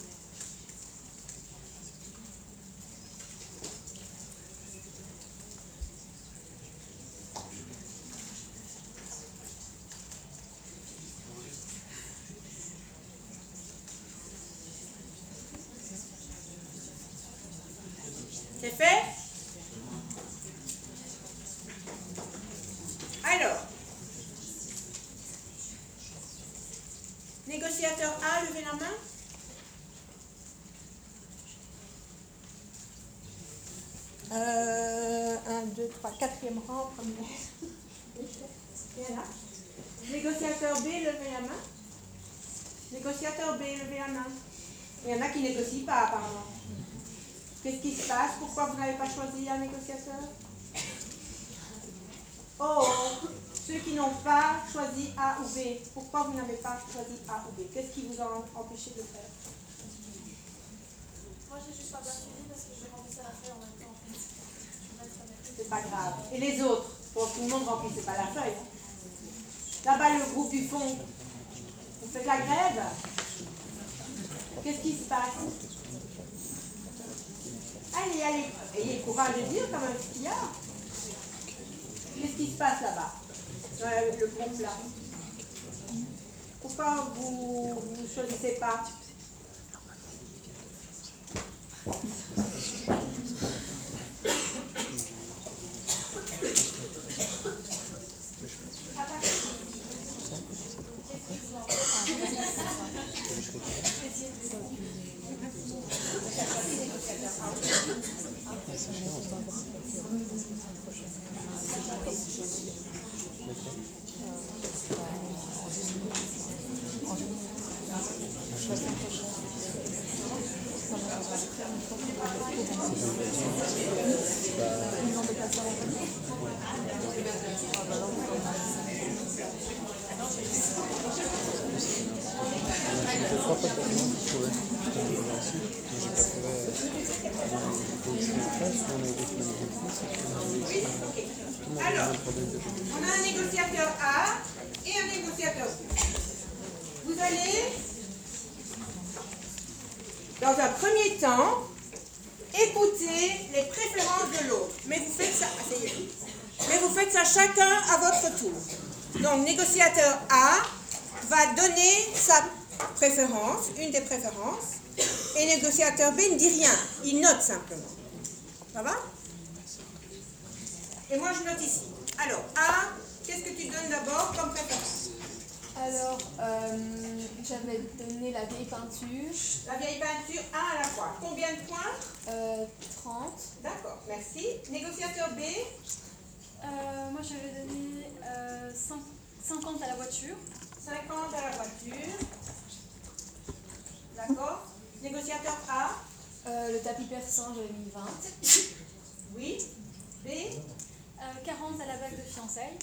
C'est fait? Alors, négociateur A, levez la main. Euh, un, deux, trois, quatrième rang, premier. Voilà. Négociateur B, levez la main. Négociateur B, levez la main. Il y en a qui ne négocient pas, apparemment. Qu'est-ce qui se passe? Pourquoi vous n'avez pas choisi un négociateur? Oh, ceux qui n'ont pas choisi A ou B, pourquoi vous n'avez pas choisi A ou B? Qu'est-ce qui vous a empêché de le faire? Moi, j'ai juste pas bien suivi parce que je remplissais la feuille en même temps. En fait. C'est pas grave. Et les autres? Bon, tout le monde remplissait pas la feuille. Là-bas, le groupe du fond, vous faites la grève? Qu'est-ce qui se passe? Allez, allez, ayez le courage de dire quand même ce qu'il y a. Qu'est-ce qui se passe là-bas, dans le groupe là? Pourquoi vous ne choisissez pas? Alors, on a un négociateur A et un négociateur B. Vous allez, dans un premier temps, écoutez les préférences de l'autre. Mais vous faites ça, asseyez-vous. Mais vous faites ça chacun à votre tour. Donc, négociateur A va donner sa préférence, une des préférences, et négociateur B ne dit rien. Il note simplement. Ça va? Et moi, je note ici. Alors, A, qu'est-ce que tu donnes d'abord comme préférence? Alors, euh, j'avais donné la vieille peinture. La vieille peinture, un à la fois. Combien de points? euh, trente. D'accord, merci. Négociateur B? Euh, moi, j'avais donné euh, cinquante à la voiture. cinquante à la voiture. D'accord. Négociateur A? Euh, le tapis persan, j'avais mis vingt. Oui. B? Euh, quarante à la bague de fiançailles.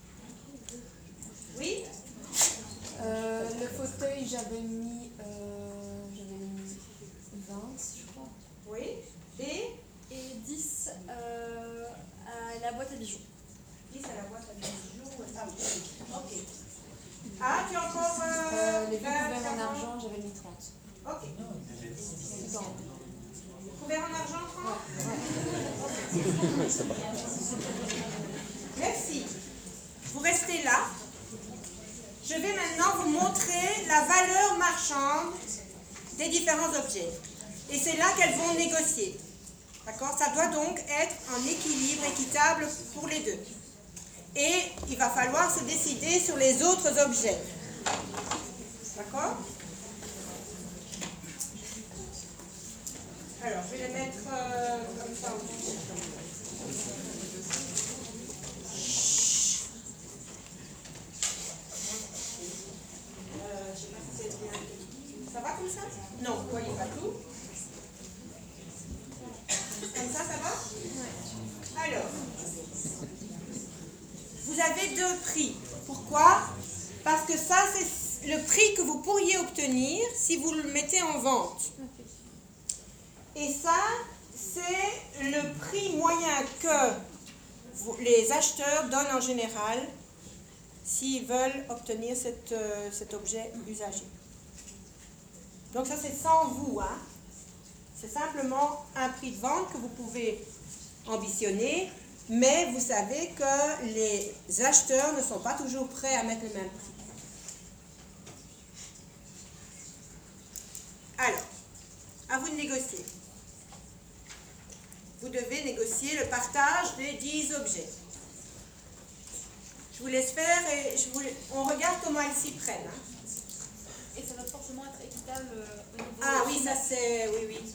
Oui. Euh, le fauteuil, j'avais mis, euh, j'avais mis vingt, je crois. Oui. B? Et dix euh, à la boîte à bijoux. dix à la boîte à bijoux. Ah oui. Ok. Ah, tu as encore... Euh, Euh, les vieux vingt, couverts en quarante. argent, j'avais mis trente. Ok. Attends. Couvert en argent, trente? Merci. Vous restez là. Je vais maintenant vous montrer la valeur marchande des différents objets. Et c'est là qu'elles vont négocier. D'accord? Ça doit donc être en équilibre équitable pour les deux. Et il va falloir se décider sur les autres objets. D'accord? Alors, je vais les mettre euh, comme ça. Euh, je sais pas si c'est bien. Ça va comme ça? Non, vous voyez pas tout. Comme ça, ça va? Alors, vous avez deux prix. Pourquoi? Parce que ça, c'est le prix que vous pourriez obtenir si vous le mettez en vente. Et ça, c'est le prix moyen que vous- les acheteurs donnent en général s'ils veulent obtenir cette, euh, cet objet usagé. Donc ça, c'est sans vous, hein. C'est simplement un prix de vente que vous pouvez ambitionner, mais vous savez que les acheteurs ne sont pas toujours prêts à mettre le même prix. Alors, à vous de négocier. Vous devez négocier le partage des dix objets. Je vous laisse faire et je vous, on regarde comment elles s'y prennent. hein. Et ça va forcément être équitable euh, au niveau... Ah oui, ça c'est... Oui, oui.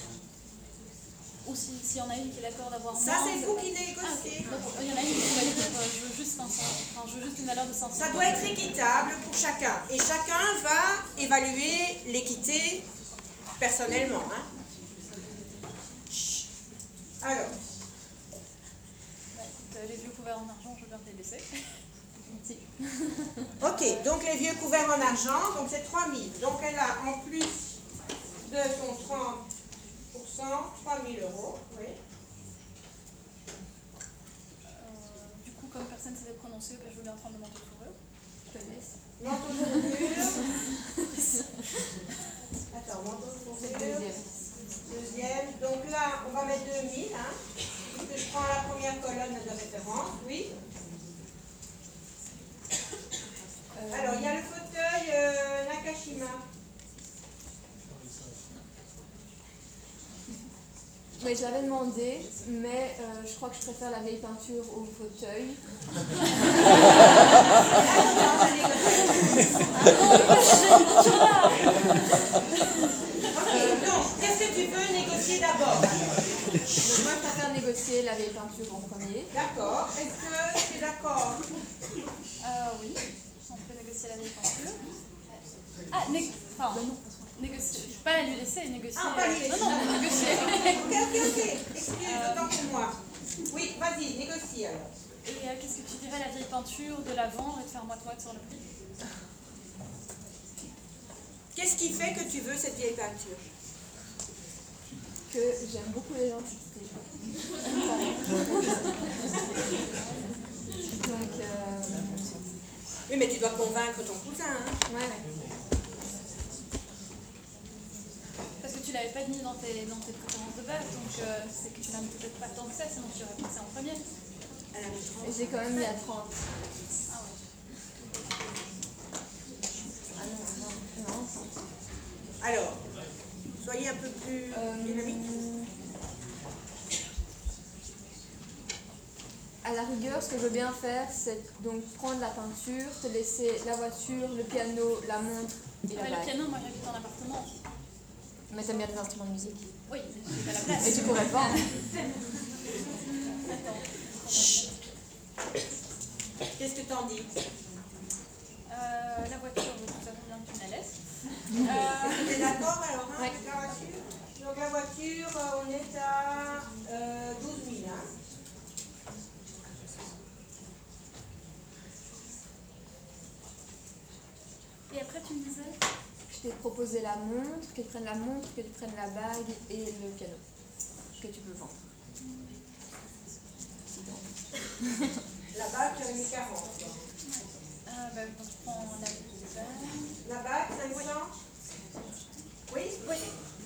Ou s'il si y en a une qui est d'accord d'avoir Ça, moins, c'est de- vous qui Ah, négociez. ok. Donc, il y en a une qui va dire euh, je veux juste cinq cents, enfin, je veux juste une valeur de cinq cents. Ça doit être équitable pour chacun. Et chacun va évaluer l'équité personnellement. hein. Chut. Alors, Ouais, écoute, euh, les vieux couverts en argent, je veux bien te les laisser. Si. ok, donc les vieux couverts en argent, donc c'est trois mille. Donc elle a en plus de son trente pour cent, trois mille euros. Oui. Euh, du coup, comme personne ne savait prononcer, ben, je veux bien prendre le manteau de fourrure. Je te laisse. Manteau de fourrure. Attends, manteau de fourrure. Deuxième. Deuxième. Donc là, on va mettre deux mille. Hein, puisque je prends la première colonne de référence. Oui. Euh, Alors, il y a le fauteuil euh, Nakashima. Oui, je l'avais demandé, mais euh, je crois que je préfère la vieille peinture au fauteuil. Ok, donc, qu'est-ce que tu veux négocier d'abord? Donc moi, je préfère négocier la vieille peinture en premier. D'accord. Est-ce que tu es d'accord? Euh, oui, on peut négocier la vieille peinture. Ah, né... enfin, négocier. Je ne vais pas lui laisser négocier. Ah, pas lui laisser. Non, non, négocier. Ok, ok, ok. Excuse, autant pour moi. Oui, vas-y, négocie alors. Et euh, qu'est-ce que tu dirais la vieille peinture, de la vendre et de faire moite-moite sur le prix? Qu'est-ce qui fait que tu veux cette vieille peinture? Que j'aime beaucoup les antiquités. Donc, euh... Oui, mais tu dois convaincre ton cousin. Hein? ouais. Parce que tu l'avais pas mis dans tes, dans tes préférences de base, donc euh, c'est que tu l'as peut-être pas tant que ça, sinon tu aurais pensé en premier. Et j'ai quand même mis à trente. Ah ouais. Ah non, non, non. Alors, soyez un peu plus Euh, dynamique. À la rigueur, ce que je veux bien faire, c'est donc prendre la peinture, te laisser la voiture, le piano, la montre et la Ouais, bague. le piano, moi j'habite en appartement. Mais t'aimes bien les instruments de musique. Oui, mais j'ai pas la place. Et tu pourrais le vendre. Chut. Qu'est-ce que t'en dis? Euh, la voiture, de toute façon, bien que tu me la laisses. Est-ce que t'es d'accord alors hein, Ouais. avec la voiture? Donc la voiture, euh, on est à euh, douze mille. Hein. Et après, tu me disais Je t'ai proposé la montre, que tu prennes la montre, que tu prennes la bague et le piano. Que tu peux vendre. La bague, tu avais mis quarante. euh, bah, je prends la bague. La bague, cinq cents? Oui. Oui.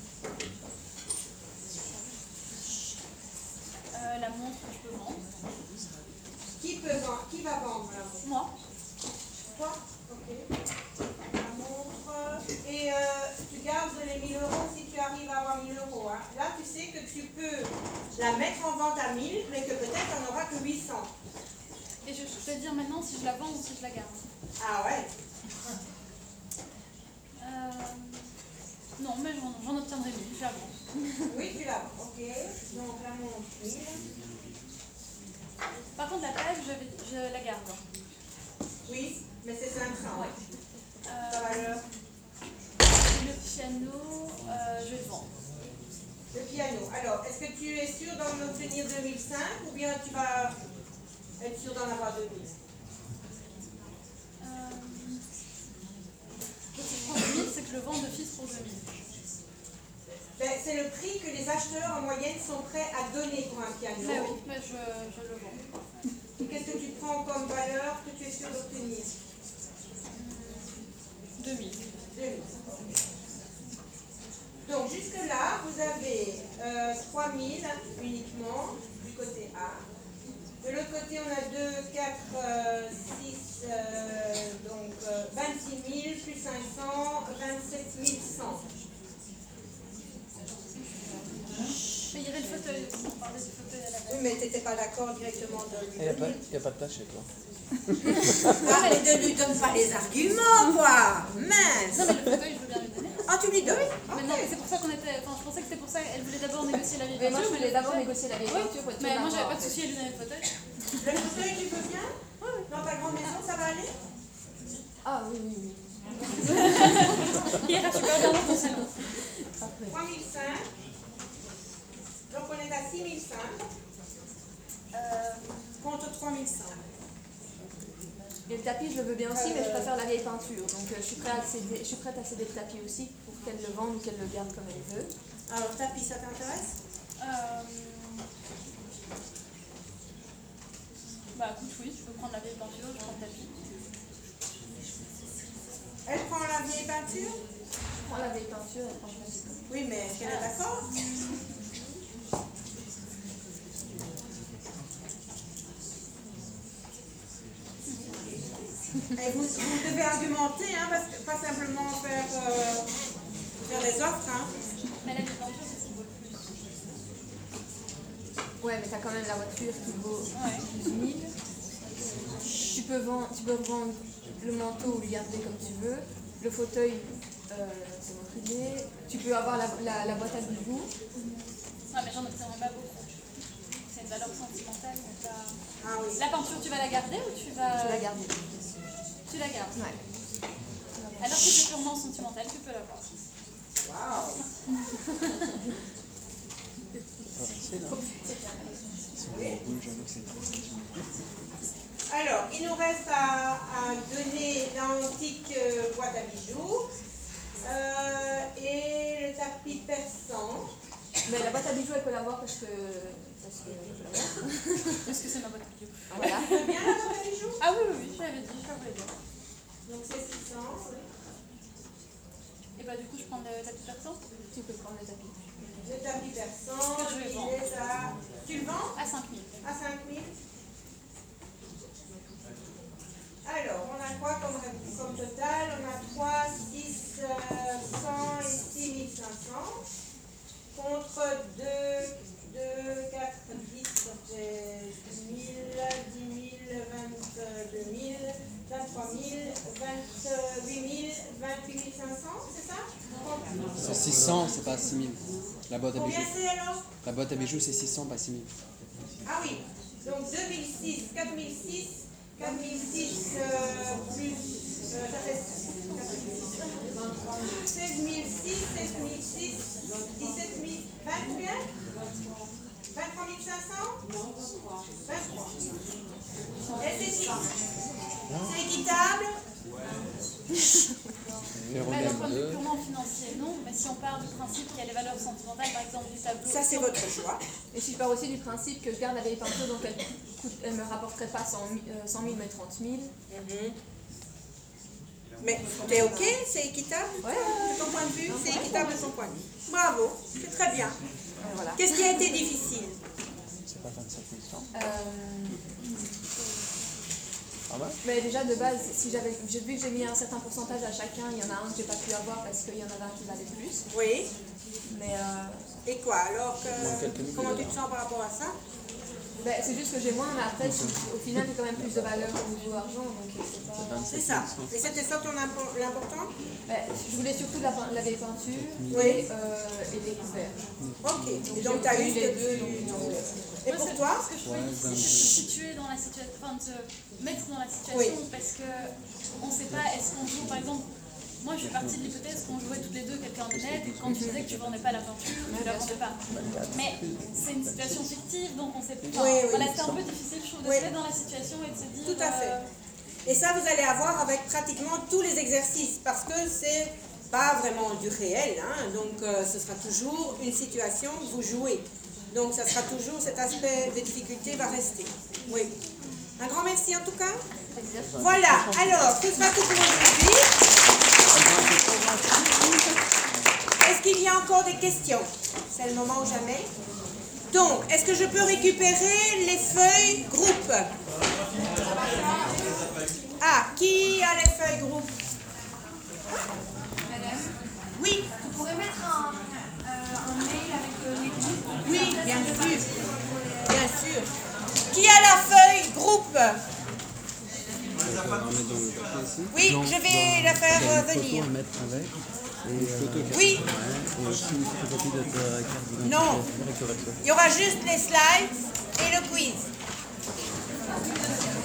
Euh, la montre, je peux vendre. Qui peut vendre? Qui va vendre la montre? Moi. Toi? Ok. La montre. Et euh, tu gardes les mille euros si tu arrives à avoir mille euros. Hein. Là, tu sais que tu peux la mettre en vente à mille, mais que peut-être tu n'en auras que huit cents. Et je, je peux te dire maintenant si je la vends ou si je la garde. Ah ouais? Euh, non, mais j'en, j'en obtiendrai mille, je la vends. Oui, tu la vends. Ok. Donc la montre, mille. Par contre, la bague, je, vais, je la garde. Oui, mais c'est cinq cents. Ouais. Euh, Ta valeur? le piano, euh, je vais le vendre. Le piano. Alors, est-ce que tu es sûr d'en obtenir deux mille cinq ou bien tu vas être sûr d'en avoir deux mille? Euh, si je prends deux mille, c'est que je le vends d'office pour deux mille. Ben, c'est le prix que les acheteurs en moyenne sont prêts à donner pour un piano. Mais oui, mais je, je le vends. Et qu'est-ce que tu prends comme valeur que tu es sûr d'obtenir? deux mille. deux mille. Donc jusque-là, vous avez euh, trois mille uniquement du côté A. De l'autre côté, on a deux, quatre, six, euh, donc euh, vingt-six mille plus cinq cents, vingt-sept mille cent. Mais il y avait le fauteuil, on parlait du fauteuil à la base. Oui, mais tu n'étais pas d'accord directement de lui Il n'y a, donner. pas- y a pas de place chez toi. Ah, mais ne lui donne pas les arguments, quoi. Mince. Non, mais le fauteuil, je veux bien lui donner. Ah, tu lui donnes? Mais non, mais c'est pour ça qu'on était. Enfin, je pensais que c'était pour ça qu'elle voulait d'abord négocier la vieille Mais moi, peinture. je voulais d'abord négocier la vieille Oui, peinture pour être mais sûre moi, j'avais d'avoir, pas de en souci à lui donner le fauteuil. Le fauteuil, tu veux bien? Dans ta grande maison, ça va aller? Ah oui, oui, oui. Hier, tu peux bien dans ton salon. trois mille cinq. Donc on est à six mille cinq. Euh, contre trois mille cinq. Et le tapis, je le veux bien aussi, mais je préfère la vieille peinture. Donc euh, je, suis prête à céder, je suis prête à céder le tapis aussi pour qu'elle le vende ou qu'elle le garde comme elle veut. Alors, tapis, ça t'intéresse? Euh... Bah, écoute, oui, je peux prendre la vieille peinture, je prends le tapis. Elle prend la vieille peinture? Je prends la vieille peinture, elle prend le tapis. Oui, mais est-ce qu'elle est d'accord? Et vous, vous devez argumenter, hein, parce que pas simplement faire, euh, faire des offres. Hein. Mais la vieille peinture, c'est ce qui vaut le plus. Ouais, mais t'as quand même la voiture qui vaut Ouais. douze mille. Tu peux vendre, tu peux vendre le manteau ou le garder comme tu veux. Le fauteuil, euh, c'est notre idée. Tu peux avoir la, la, la boîte à bijoux. Ah, mais j'en obtiendrai pas beaucoup. C'est une valeur sentimentale. Donc là... Ah oui. La peinture, tu vas la garder ou tu vas. Je vais la garder. Tu la gardes. Ouais. Alors que c'est purement sentimental, tu peux l'avoir. Waouh. Alors, il nous reste à, à donner l'antique euh, boîte à bijoux euh, et le tapis persan. Mais la boîte à bijoux, elle peut l'avoir parce que. Parce que. elle peut l'avoir. Parce que c'est ma boîte à bijoux. Voilà. Tu veux bien la boîte à bijoux? Ah oui, oui, oui, je l'avais dit, je la voulais dire. Donc c'est six cents. Oui. Et bah, du coup, je prends le tapis persan. Tu peux prendre le tapis. Le tapis persan, Que je vais il vendre. est à... Tu le vends? À cinq mille. À cinq mille. Alors, on a quoi comme, comme total? On a trois, six, cent et six mille cinq cents. Contre deux, deux, quatre, dix, ça fait dix mille, dix mille, vingt-deux mille, vingt-trois mille, vingt-huit mille, vingt-huit mille cinq cents, c'est ça? C'est six cents, c'est pas six mille. La boîte à bijoux. Combien c'est alors? La boîte à bijoux, c'est six cents, pas six mille. Ah oui, donc deux mille six, quatre mille six, quatre mille six euh, plus, euh, ça fait seize mille six, seize mille six, dix-sept mille, vingt-huit, vingt-trois mille cinq cents, vingt-trois. Et c'est fixe. C'est équitable? Bah, d'un point de vue purement financier, non, mais si on part du principe qu'il y a les valeurs sentimentales, par exemple, du tableau. Ça, c'est votre choix. Et si je pars aussi du principe que je garde la vieille peinture, donc elle ne me rapporterait pas cent mille, mais trente mille. Mm-hmm. Mais t'es ok? C'est équitable? Ouais. De ton point de vue? C'est équitable de ton point de vue. Bravo, c'est très bien. Voilà. Qu'est-ce qui a été difficile? C'est pas vingt-sept mille francs. Euh, Ah ouais? Mais déjà de base, si j'avais, j'ai vu que j'ai mis un certain pourcentage à chacun, il y en a un que j'ai pas pu avoir parce qu'il y en avait un qui valait plus. Oui. Mais euh, Et quoi alors que, comment tu te sens par rapport à ça? ben, c'est juste que j'ai moins, mais après, au final, j'ai quand même plus de valeur au niveau argent, donc c'est pas... C'est ça. Et c'était ça ton impo- l'important? Ben, je voulais surtout la, pein- la vieille peinture Oui. et, euh, et les couverts. Ok. Et donc tu as eu les ce deux. que tu- Donc, euh, Et pour toi? Ce que je trouvais difficile, c'est de se situer dans la situation, enfin de se mettre dans la situation, Oui. parce que on ne sait pas, est-ce qu'on joue, par exemple, moi je suis partie de l'hypothèse qu'on jouait toutes les deux quelqu'un d'honnête, et quand tu disais que tu ne vendais pas la peinture, tu ne la vendais pas. Mais c'est une situation fictive, donc on sait plus. Oui, oui. Voilà, c'est un peu difficile, je trouve, de Oui. se mettre dans la situation et de se dire. Tout à fait. euh, Et ça, vous allez avoir avec pratiquement tous les exercices, parce que c'est pas vraiment du réel, hein, donc euh, ce sera toujours une situation que vous jouez. Donc ça sera toujours cet aspect de difficulté va rester. Oui. Un grand merci en tout cas. Voilà, alors, ce sera tout pour aujourd'hui. Est-ce qu'il y a encore des questions? C'est le moment ou jamais. Donc, est-ce que je peux récupérer les feuilles groupe? Ah, qui a les feuilles groupe? Madame, Oui. vous pourrez mettre un, euh, un mail avec euh, les groupes? Oui, bien sûr. Bien sûr. Qui a la feuille groupe? Oui, je vais la faire euh, venir. Oui. Non. Il y aura juste les slides et le quiz.